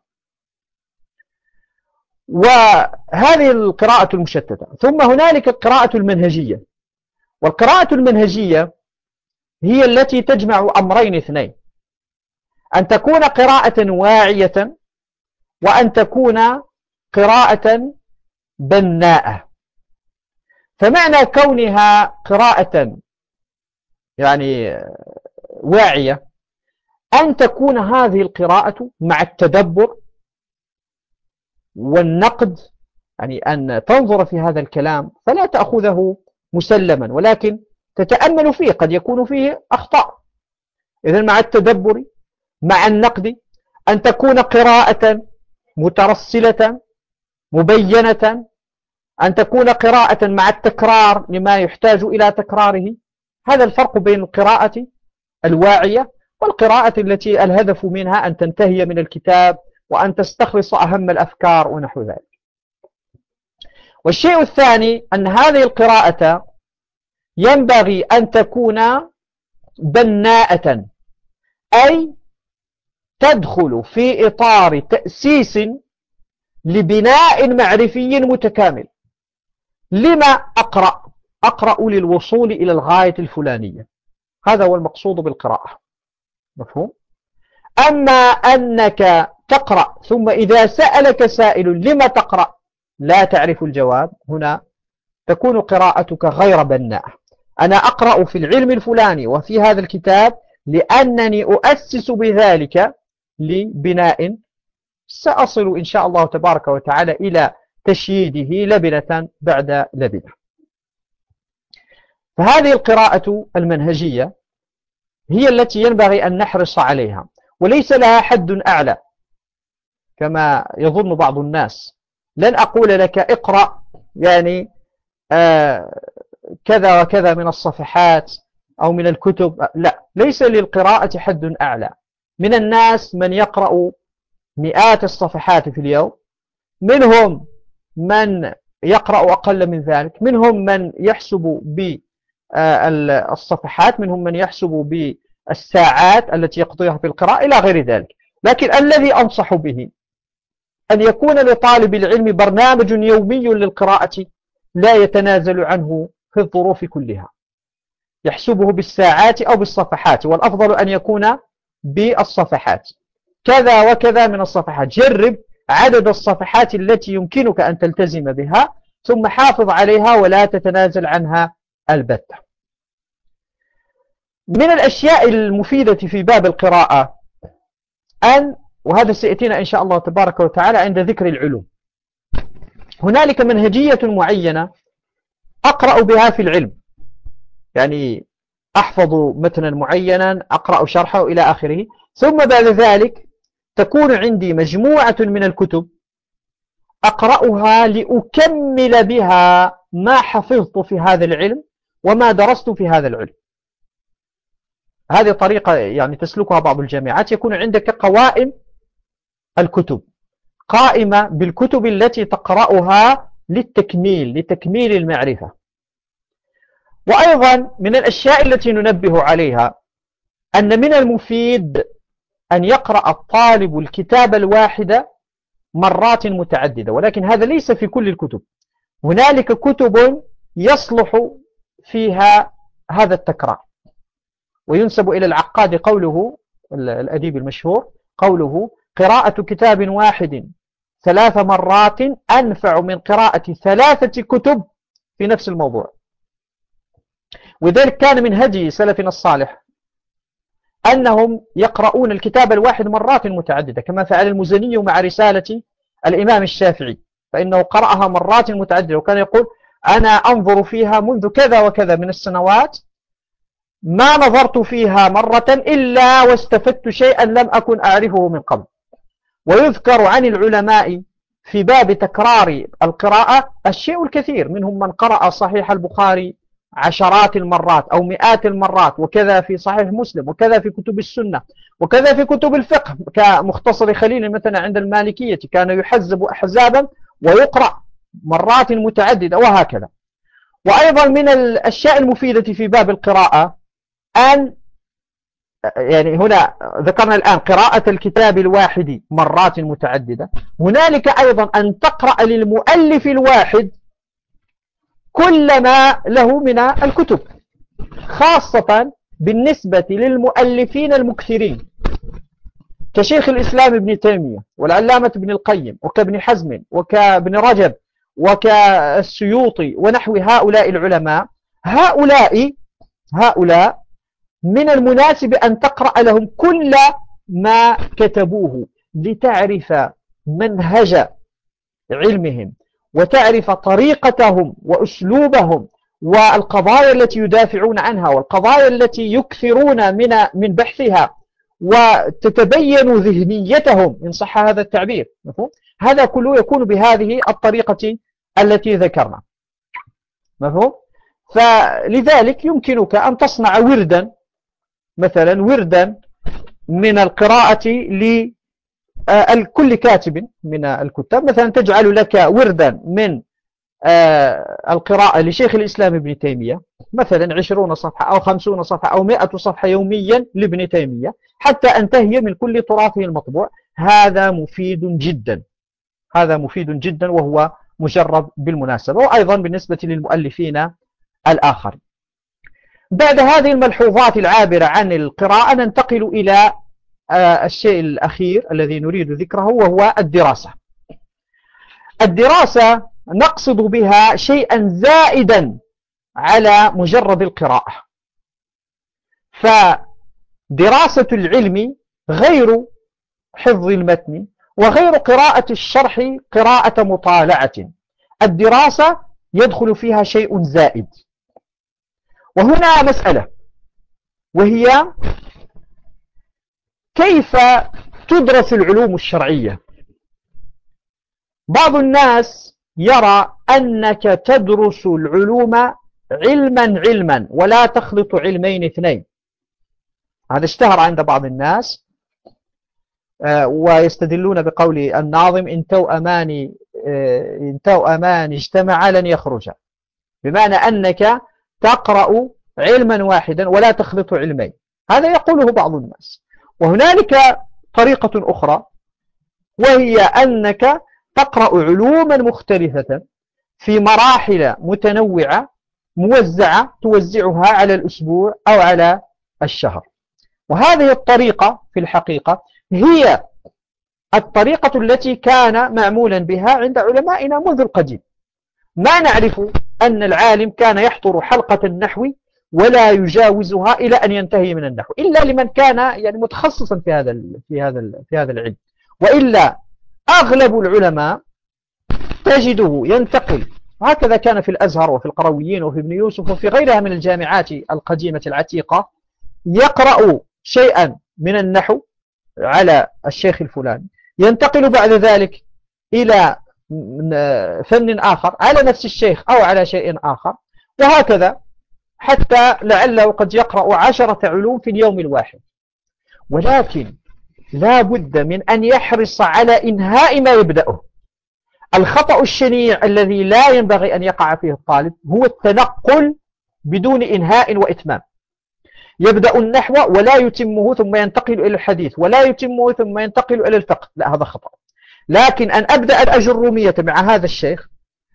وهذه القراءة المشتتة. ثم هنالك القراءة المنهجية، والقراءة المنهجية هي التي تجمع أمرين اثنين: أن تكون قراءة واعية، وأن تكون قراءة بناءة. فمعنى كونها قراءة يعني واعية أن تكون هذه القراءة مع التدبر والنقد، يعني أن تنظر في هذا الكلام فلا تأخذه مسلما، ولكن تتأمل فيه، قد يكون فيه أخطاء. إذن مع التدبر، مع النقد، أن تكون قراءة مترسلة مبينة، أن تكون قراءة مع التكرار لما يحتاج إلى تكراره. هذا الفرق بين القراءة الواعية والقراءة التي الهدف منها أن تنتهي من الكتاب وأن تستخلص أهم الأفكار ونحو ذلك. والشيء الثاني أن هذه القراءة ينبغي أن تكون بناءة، أي تدخل في إطار تأسيس لبناء معرفي متكامل. لما أقرأ؟ أقرأ للوصول إلى الغاية الفلانية، هذا هو المقصود بالقراءة. مفهوم؟ أما أنك تقرأ ثم إذا سألك سائل لما تقرأ لا تعرف الجواب، هنا تكون قراءتك غير بناءة. أنا أقرأ في العلم الفلاني وفي هذا الكتاب لأنني أؤسس بذلك لبناء سأصل إن شاء الله تبارك وتعالى إلى تشييده لبنة بعد لبنة. فهذه القراءة المنهجية هي التي ينبغي أن نحرص عليها، وليس لها حد أعلى كما يظن بعض الناس. لن أقول لك اقرأ يعني آه كذا وكذا من الصفحات أو من الكتب، لا، ليس للقراءة حد أعلى. من الناس من يقرأ مئات الصفحات في اليوم، منهم من يقرأ أقل من ذلك، منهم من يحسب بالصفحات، منهم من يحسب بالساعات التي يقضيها في القراءة إلى غير ذلك. لكن الذي أنصح به أن يكون لطالب العلم برنامج يومي للقراءة لا يتنازل عنه في الظروف كلها، يحسبه بالساعات أو بالصفحات، والأفضل أن يكون بالصفحات، كذا وكذا من الصفحات. جرب عدد الصفحات التي يمكنك أن تلتزم بها، ثم حافظ عليها ولا تتنازل عنها البتة. من الأشياء المفيدة في باب القراءة أن، وهذا سيأتينا إن شاء الله تبارك وتعالى عند ذكر العلوم، هنالك منهجية معينة أقرأ بها في العلم، يعني أحفظ متنا معينا، أقرأ شرحه إلى آخره، ثم بعد ذلك تكون عندي مجموعة من الكتب أقرأها لأكمل بها ما حفظت في هذا العلم وما درست في هذا العلم. هذه طريقة يعني تسلكها بعض الجامعات، يكون عندك قوائم الكتب، قائمة بالكتب التي تقرأها للتكميل، لتكميل المعرفة. وأيضا من الأشياء التي ننبه عليها أن من المفيد أن يقرأ الطالب الكتاب الواحد مرات متعددة، ولكن هذا ليس في كل الكتب. هنالك كتب يصلح فيها هذا التكرار، وينسب إلى العقاد قوله، الأديب المشهور، قوله: قراءة كتاب واحد ثلاث مرات أنفع من قراءة ثلاثة كتب في نفس الموضوع. وذلك كان من هدي سلفنا الصالح أنهم يقرؤون الكتاب الواحد مرات متعددة، كما فعل المزني مع رسالة الإمام الشافعي، فإنه قرأها مرات متعددة، وكان يقول: أنا أنظر فيها منذ كذا وكذا من السنوات ما نظرت فيها مرة إلا واستفدت شيئا لم أكن أعرفه من قبل. ويذكر عن العلماء في باب تكرار القراءة الشيء الكثير، منهم من قرأ صحيح البخاري عشرات المرات أو مئات المرات، وكذا في صحيح مسلم، وكذا في كتب السنة، وكذا في كتب الفقه كمختصر خليل مثلا عند المالكية كان يحزب أحزابا ويقرأ مرات متعددة وهكذا. وأيضا من الأشياء المفيدة في باب القراءة أن يعني هنا ذكرنا الآن قراءة الكتاب الواحد مرات متعددة، هنالك أيضا أن تقرأ للمؤلف الواحد كل ما له من الكتب، خاصة بالنسبة للمؤلفين المكثرين كشيخ الإسلام ابن تيمية والعلامة ابن القيم وكابن حزم وكابن رجب وكالسيوطي ونحو هؤلاء العلماء. هؤلاء هؤلاء من المناسب أن تقرأ لهم كل ما كتبوه لتعرف منهج علمهم وتعرف طريقتهم وأسلوبهم والقضايا التي يدافعون عنها والقضايا التي يكثرون من من بحثها، وتتبين ذهنيتهم إن صح هذا التعبير. مفهوم؟ هذا كله يكون بهذه الطريقة التي ذكرنا. مفهوم؟ فلذلك يمكنك أن تصنع وردا، مثلا وردا من القراءة لكل كاتب من الكتاب، مثلا تجعل لك وردا من القراءة لشيخ الإسلام ابن تيمية مثلا عشرون صفحة أو خمسون صفحة أو مئة صفحة يوميا لابن تيمية حتى أنتهي من كل تراثه المطبوع. هذا مفيد جدا، هذا مفيد جدا وهو مجرب بالمناسبة، وأيضا بالنسبة للمؤلفين الآخر. بعد هذه الملحوظات العابرة عن القراءة ننتقل إلى الشيء الأخير الذي نريد ذكره، وهو الدراسة. الدراسة نقصد بها شيئا زائدا على مجرد القراءة، فدراسة العلم غير حفظ المتن وغير قراءة الشرح قراءة مطالعة. الدراسة يدخل فيها شيء زائد، وهنا مسألة وهي كيف تدرس العلوم الشرعية. بعض الناس يرى أنك تدرس العلوم علما علما ولا تخلط علمين اثنين. هذا اشتهر عند بعض الناس ويستدلون بقول الناظم إن توأمان إن توأمان اجتمعا لن يخرجا، بمعنى أنك تقرأ علما واحدا ولا تخلط علمين. هذا يقوله بعض الناس. وهنالك طريقة أخرى وهي أنك تقرأ علوما مختلفة في مراحل متنوعة موزعة توزعها على الأسبوع أو على الشهر. وهذه الطريقة في الحقيقة هي الطريقة التي كان معمولا بها عند علمائنا منذ القديم. ما نعرف أن العالم كان يحضر حلقة النحو ولا يجاوزها إلى أن ينتهي من النحو، إلا لمن كان يعني متخصصا في هذا في هذا في هذا العلم. وإلا أغلب العلماء تجده ينتقل، هكذا كان في الأزهر وفي القرويين وفي ابن يوسف وفي غيرها من الجامعات القديمة العتيقة، يقرأ شيئا من النحو على الشيخ الفلاني، ينتقل بعد ذلك إلى فن آخر على نفس الشيخ أو على شيء آخر، وهكذا حتى لعله قد يقرأ عشرة علوم في اليوم الواحد. ولكن لا بد من أن يحرص على إنهاء ما يبدأه. الخطأ الشنيع الذي لا ينبغي أن يقع فيه الطالب هو التنقل بدون إنهاء وإتمام. يبدأ النحو ولا يتمه ثم ينتقل إلى الحديث، ولا يتمه ثم ينتقل إلى الفقه، لا، هذا خطأ. لكن أن أبدأ الأجرومية مع هذا الشيخ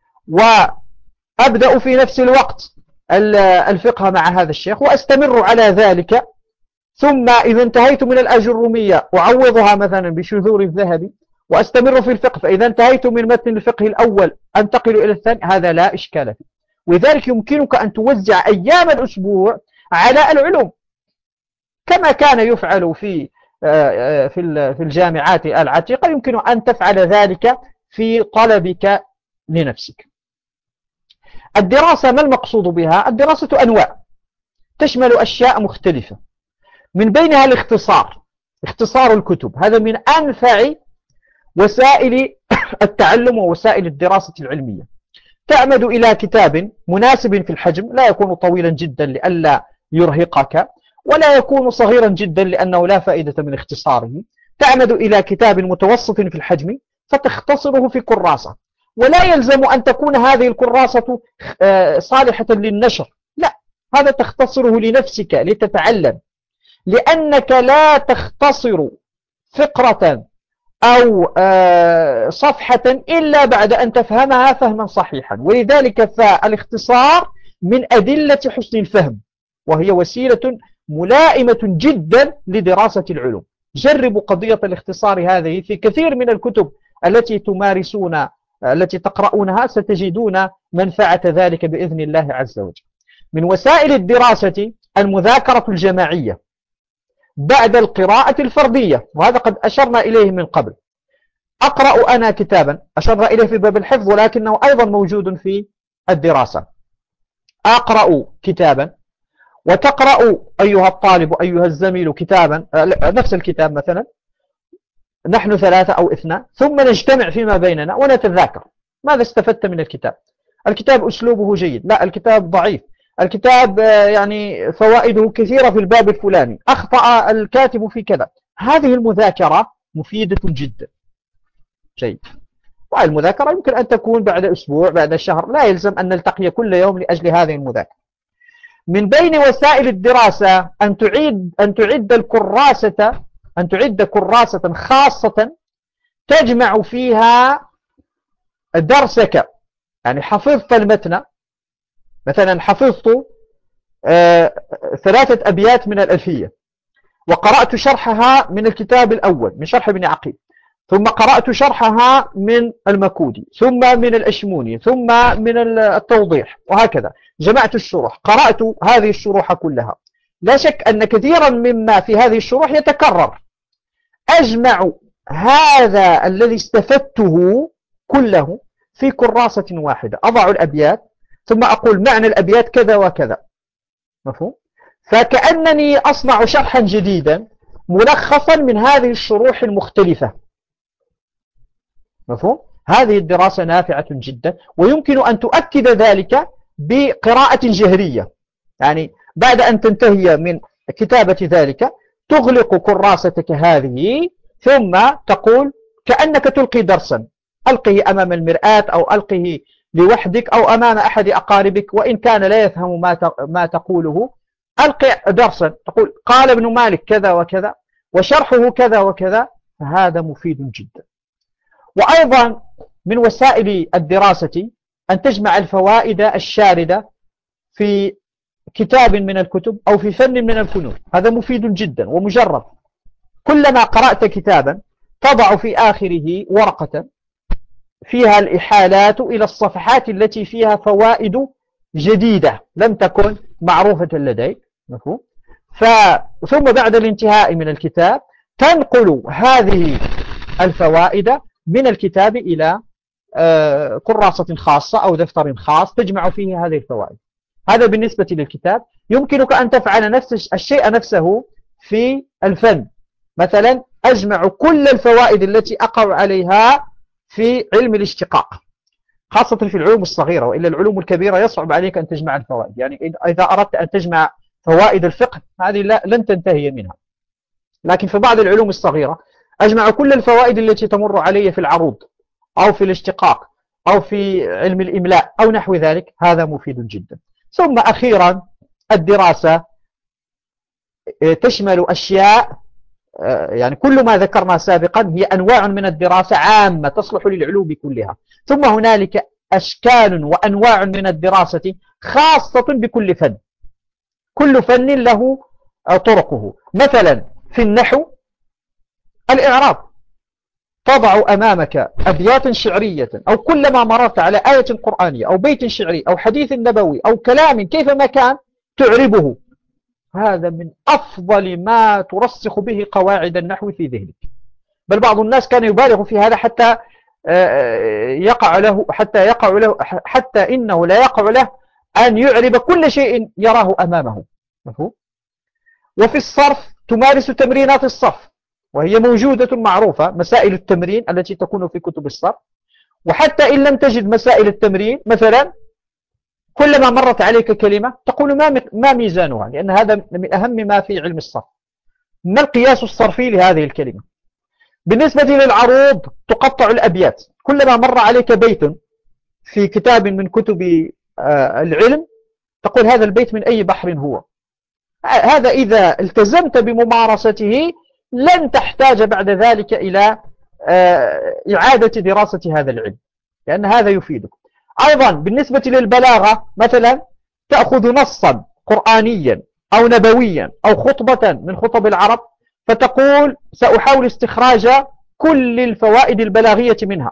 وأبدأ في نفس الوقت الفقه مع هذا الشيخ وأستمر على ذلك، ثم إذا انتهيت من الأجرومية أعوضها مثلا بشذور الذهبي وأستمر في الفقه، فإذا انتهيت من متن الفقه الأول أنتقل إلى الثاني، هذا لا إشكال فيه. ولذلك يمكنك أن توزع أيام الأسبوع على العلوم كما كان يفعل في في الجامعات العتيقة، يمكن أن تفعل ذلك في طلبك لنفسك. الدراسة ما المقصود بها؟ الدراسة أنواع. تشمل أشياء مختلفة، من بينها الاختصار، اختصار الكتب. هذا من أنفع وسائل التعلم ووسائل الدراسة العلمية. تعمد إلى كتاب مناسب في الحجم، لا يكون طويلا جدا لئلا يرهقك، ولا يكون صغيرا جدا لأنه لا فائدة من اختصاره. تعمد إلى كتاب متوسط في الحجم فتختصره في كراسة، ولا يلزم أن تكون هذه الكراسة صالحة للنشر، لا، هذا تختصره لنفسك لتتعلم، لأنك لا تختصر فقرة أو صفحة إلا بعد أن تفهمها فهما صحيحا. ولذلك فالاختصار من أدلة حسن الفهم، وهي وسيلة ملائمة جدا لدراسة العلوم. جربوا قضية الاختصار هذه في كثير من الكتب التي تمارسون التي تقرؤونها، ستجدون منفعة ذلك بإذن الله عز وجل. من وسائل الدراسة المذاكرة الجماعية بعد القراءة الفردية، وهذا قد أشرنا إليه من قبل. أقرأ أنا كتابا، أشرنا إليه في باب الحفظ ولكنه أيضا موجود في الدراسة. أقرأ كتابا وتقرأ أيها الطالب أيها الزميل كتابا، نفس الكتاب مثلا، نحن ثلاثة أو اثنان، ثم نجتمع فيما بيننا ونتذاكر ماذا استفدت من الكتاب. الكتاب أسلوبه جيد، لا الكتاب ضعيف، الكتاب يعني فوائده كثيرة في الباب الفلاني، أخطأ الكاتب في كذا. هذه المذاكرة مفيدة جدا. جيد. والمذاكرة يمكن أن تكون بعد أسبوع بعد شهر، لا يلزم أن نلتقي كل يوم لأجل هذه المذاكرة. من بين وسائل الدراسة أن تعيد أن تعد الكراسة أن تعد كراسة خاصة تجمع فيها درسك. يعني حفظت المتن، مثلا حفظت آه ثلاثة أبيات من الألفية، وقرأت شرحها من الكتاب الأول من شرح ابن عقيل، ثم قرأت شرحها من المكودي، ثم من الأشموني، ثم من التوضيح، وهكذا جمعت الشروح، قرأت هذه الشروح كلها. لا شك أن كثيرا مما في هذه الشروح يتكرر. أجمع هذا الذي استفدته كله في كراسة واحدة، أضع الأبيات ثم أقول معنى الأبيات كذا وكذا، مفهوم؟ فكأنني أصنع شرحا جديدا ملخصا من هذه الشروح المختلفة، مفهوم؟ هذه الدراسة نافعة جدا، ويمكن أن تؤكد ذلك بقراءة جهرية. يعني بعد أن تنتهي من كتابة ذلك تغلق كراستك هذه ثم تقول كأنك تلقي درسا، ألقه أمام المرآة أو ألقه لوحدك أو أمام أحد أقاربك، وإن كان لا يفهم ما تقوله ألقي درسا، تقول قال ابن مالك كذا وكذا وشرحه كذا وكذا، فهذا مفيد جدا. وأيضا من وسائل الدراسة أن تجمع الفوائد الشاردة في كتاب من الكتب أو في فن من الفنون، هذا مفيد جدا ومجرب. كلما قرأت كتابا تضع في آخره ورقة فيها الإحالات إلى الصفحات التي فيها فوائد جديدة لم تكن معروفة لديك، مفهوم؟ ف... ثم بعد الانتهاء من الكتاب تنقل هذه الفوائد من الكتاب إلى كراسة خاصة أو دفتر خاص تجمع فيه هذه الفوائد. هذا بالنسبة للكتاب. يمكنك أن تفعل نفس الشيء نفسه في الفن. مثلا أجمع كل الفوائد التي أقع عليها في علم الاشتقاق، خاصة في العلوم الصغيرة، وإلا العلوم الكبيرة يصعب عليك أن تجمع الفوائد. يعني إذا أردت أن تجمع فوائد الفقه هذه لن تنتهي منها، لكن في بعض العلوم الصغيرة أجمع كل الفوائد التي تمر علي في العروض أو في الاشتقاق أو في علم الإملاء أو نحو ذلك، هذا مفيد جدا. ثم أخيرا الدراسة تشمل أشياء، يعني كل ما ذكرنا سابقا هي أنواع من الدراسة عامة تصلح للعلوم كلها، ثم هنالك أشكال وأنواع من الدراسة خاصة بكل فن، كل فن له طرقه. مثلا في النحو الإعراب، تضع أمامك أبيات شعرية أو كلما مررت على آية قرآنية أو بيت شعري أو حديث نبوي أو كلام كيفما كان تعربه. هذا من أفضل ما ترسخ به قواعد النحو في ذهنك. بل بعض الناس كان يبالغ في هذا حتى يقع له حتى يقع له حتى إنه لا يقع له أن يعرب كل شيء يراه أمامه. مفهوم؟ وفي الصرف تمارس تمرينات الصرف، وهي موجودة معروفة، مسائل التمرين التي تكون في كتب الصرف. وحتى إن لم تجد مسائل التمرين، مثلا كلما مرت عليك كلمة تقول ما ما ميزانها، لأن هذا من أهم ما في علم الصرف، ما القياس الصرفي لهذه الكلمة. بالنسبة للعروض تقطع الأبيات، كلما مر عليك بيت في كتاب من كتب العلم تقول هذا البيت من أي بحر هو. هذا إذا التزمت بممارسته لن تحتاج بعد ذلك إلى إعادة دراسة هذا العلم، لأن هذا يفيدك. أيضا بالنسبة للبلاغة، مثلا تأخذ نصا قرآنيا أو نبويا أو خطبة من خطب العرب، فتقول سأحاول استخراج كل الفوائد البلاغية منها.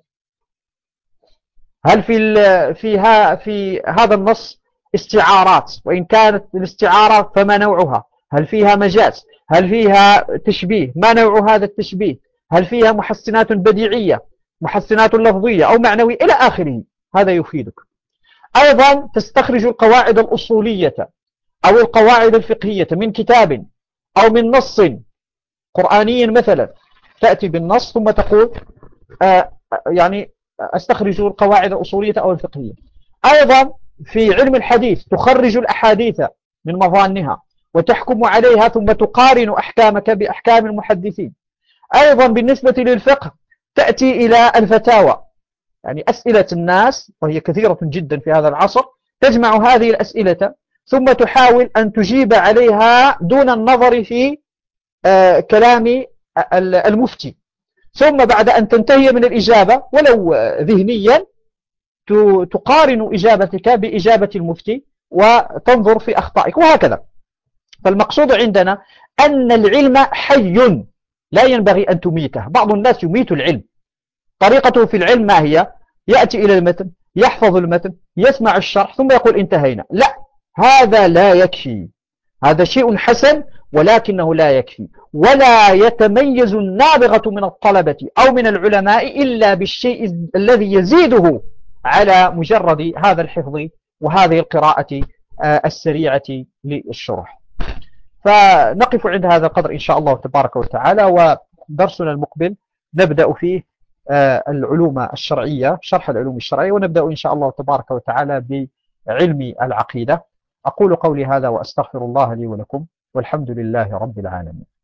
هل في فيها في هذا النص استعارات؟ وإن كانت الاستعارة فما نوعها؟ هل فيها مجاز؟ هل فيها تشبيه؟ ما نوع هذا التشبيه؟ هل فيها محسنات بديعية، محسنات لفظية أو معنوية إلى آخره؟ هذا يفيدك. أيضا تستخرج القواعد الأصولية أو القواعد الفقهية من كتاب أو من نص قرآني مثلا، تأتي بالنص ثم تقول آه يعني أستخرج القواعد الأصولية أو الفقهية. أيضا في علم الحديث تخرج الأحاديث من مظانها وتحكم عليها ثم تقارن أحكامك بأحكام المحدثين. أيضا بالنسبة للفقه تأتي إلى الفتاوى، يعني أسئلة الناس وهي كثيرة جدا في هذا العصر، تجمع هذه الأسئلة ثم تحاول أن تجيب عليها دون النظر في آه كلام المفتي، ثم بعد أن تنتهي من الإجابة ولو ذهنيا تقارن إجابتك بإجابة المفتي وتنظر في أخطائك، وهكذا. فالمقصود عندنا أن العلم حي لا ينبغي أن تميته. بعض الناس يميت العلم. طريقته في العلم ما هي؟ يأتي إلى المتن، يحفظ المتن، يسمع الشرح ثم يقول انتهينا. لا، هذا لا يكفي. هذا شيء حسن ولكنه لا يكفي، ولا يتميز النابغة من الطلبة أو من العلماء إلا بالشيء الذي يزيده على مجرد هذا الحفظ وهذه القراءة السريعة للشرح. فنقف عند هذا القدر إن شاء الله تبارك وتعالى، ودرسنا المقبل نبدأ فيه العلوم الشرعية، شرح العلوم الشرعية، ونبدأ إن شاء الله تبارك وتعالى بعلم العقيدة. أقول قولي هذا وأستغفر الله لي ولكم، والحمد لله رب العالمين.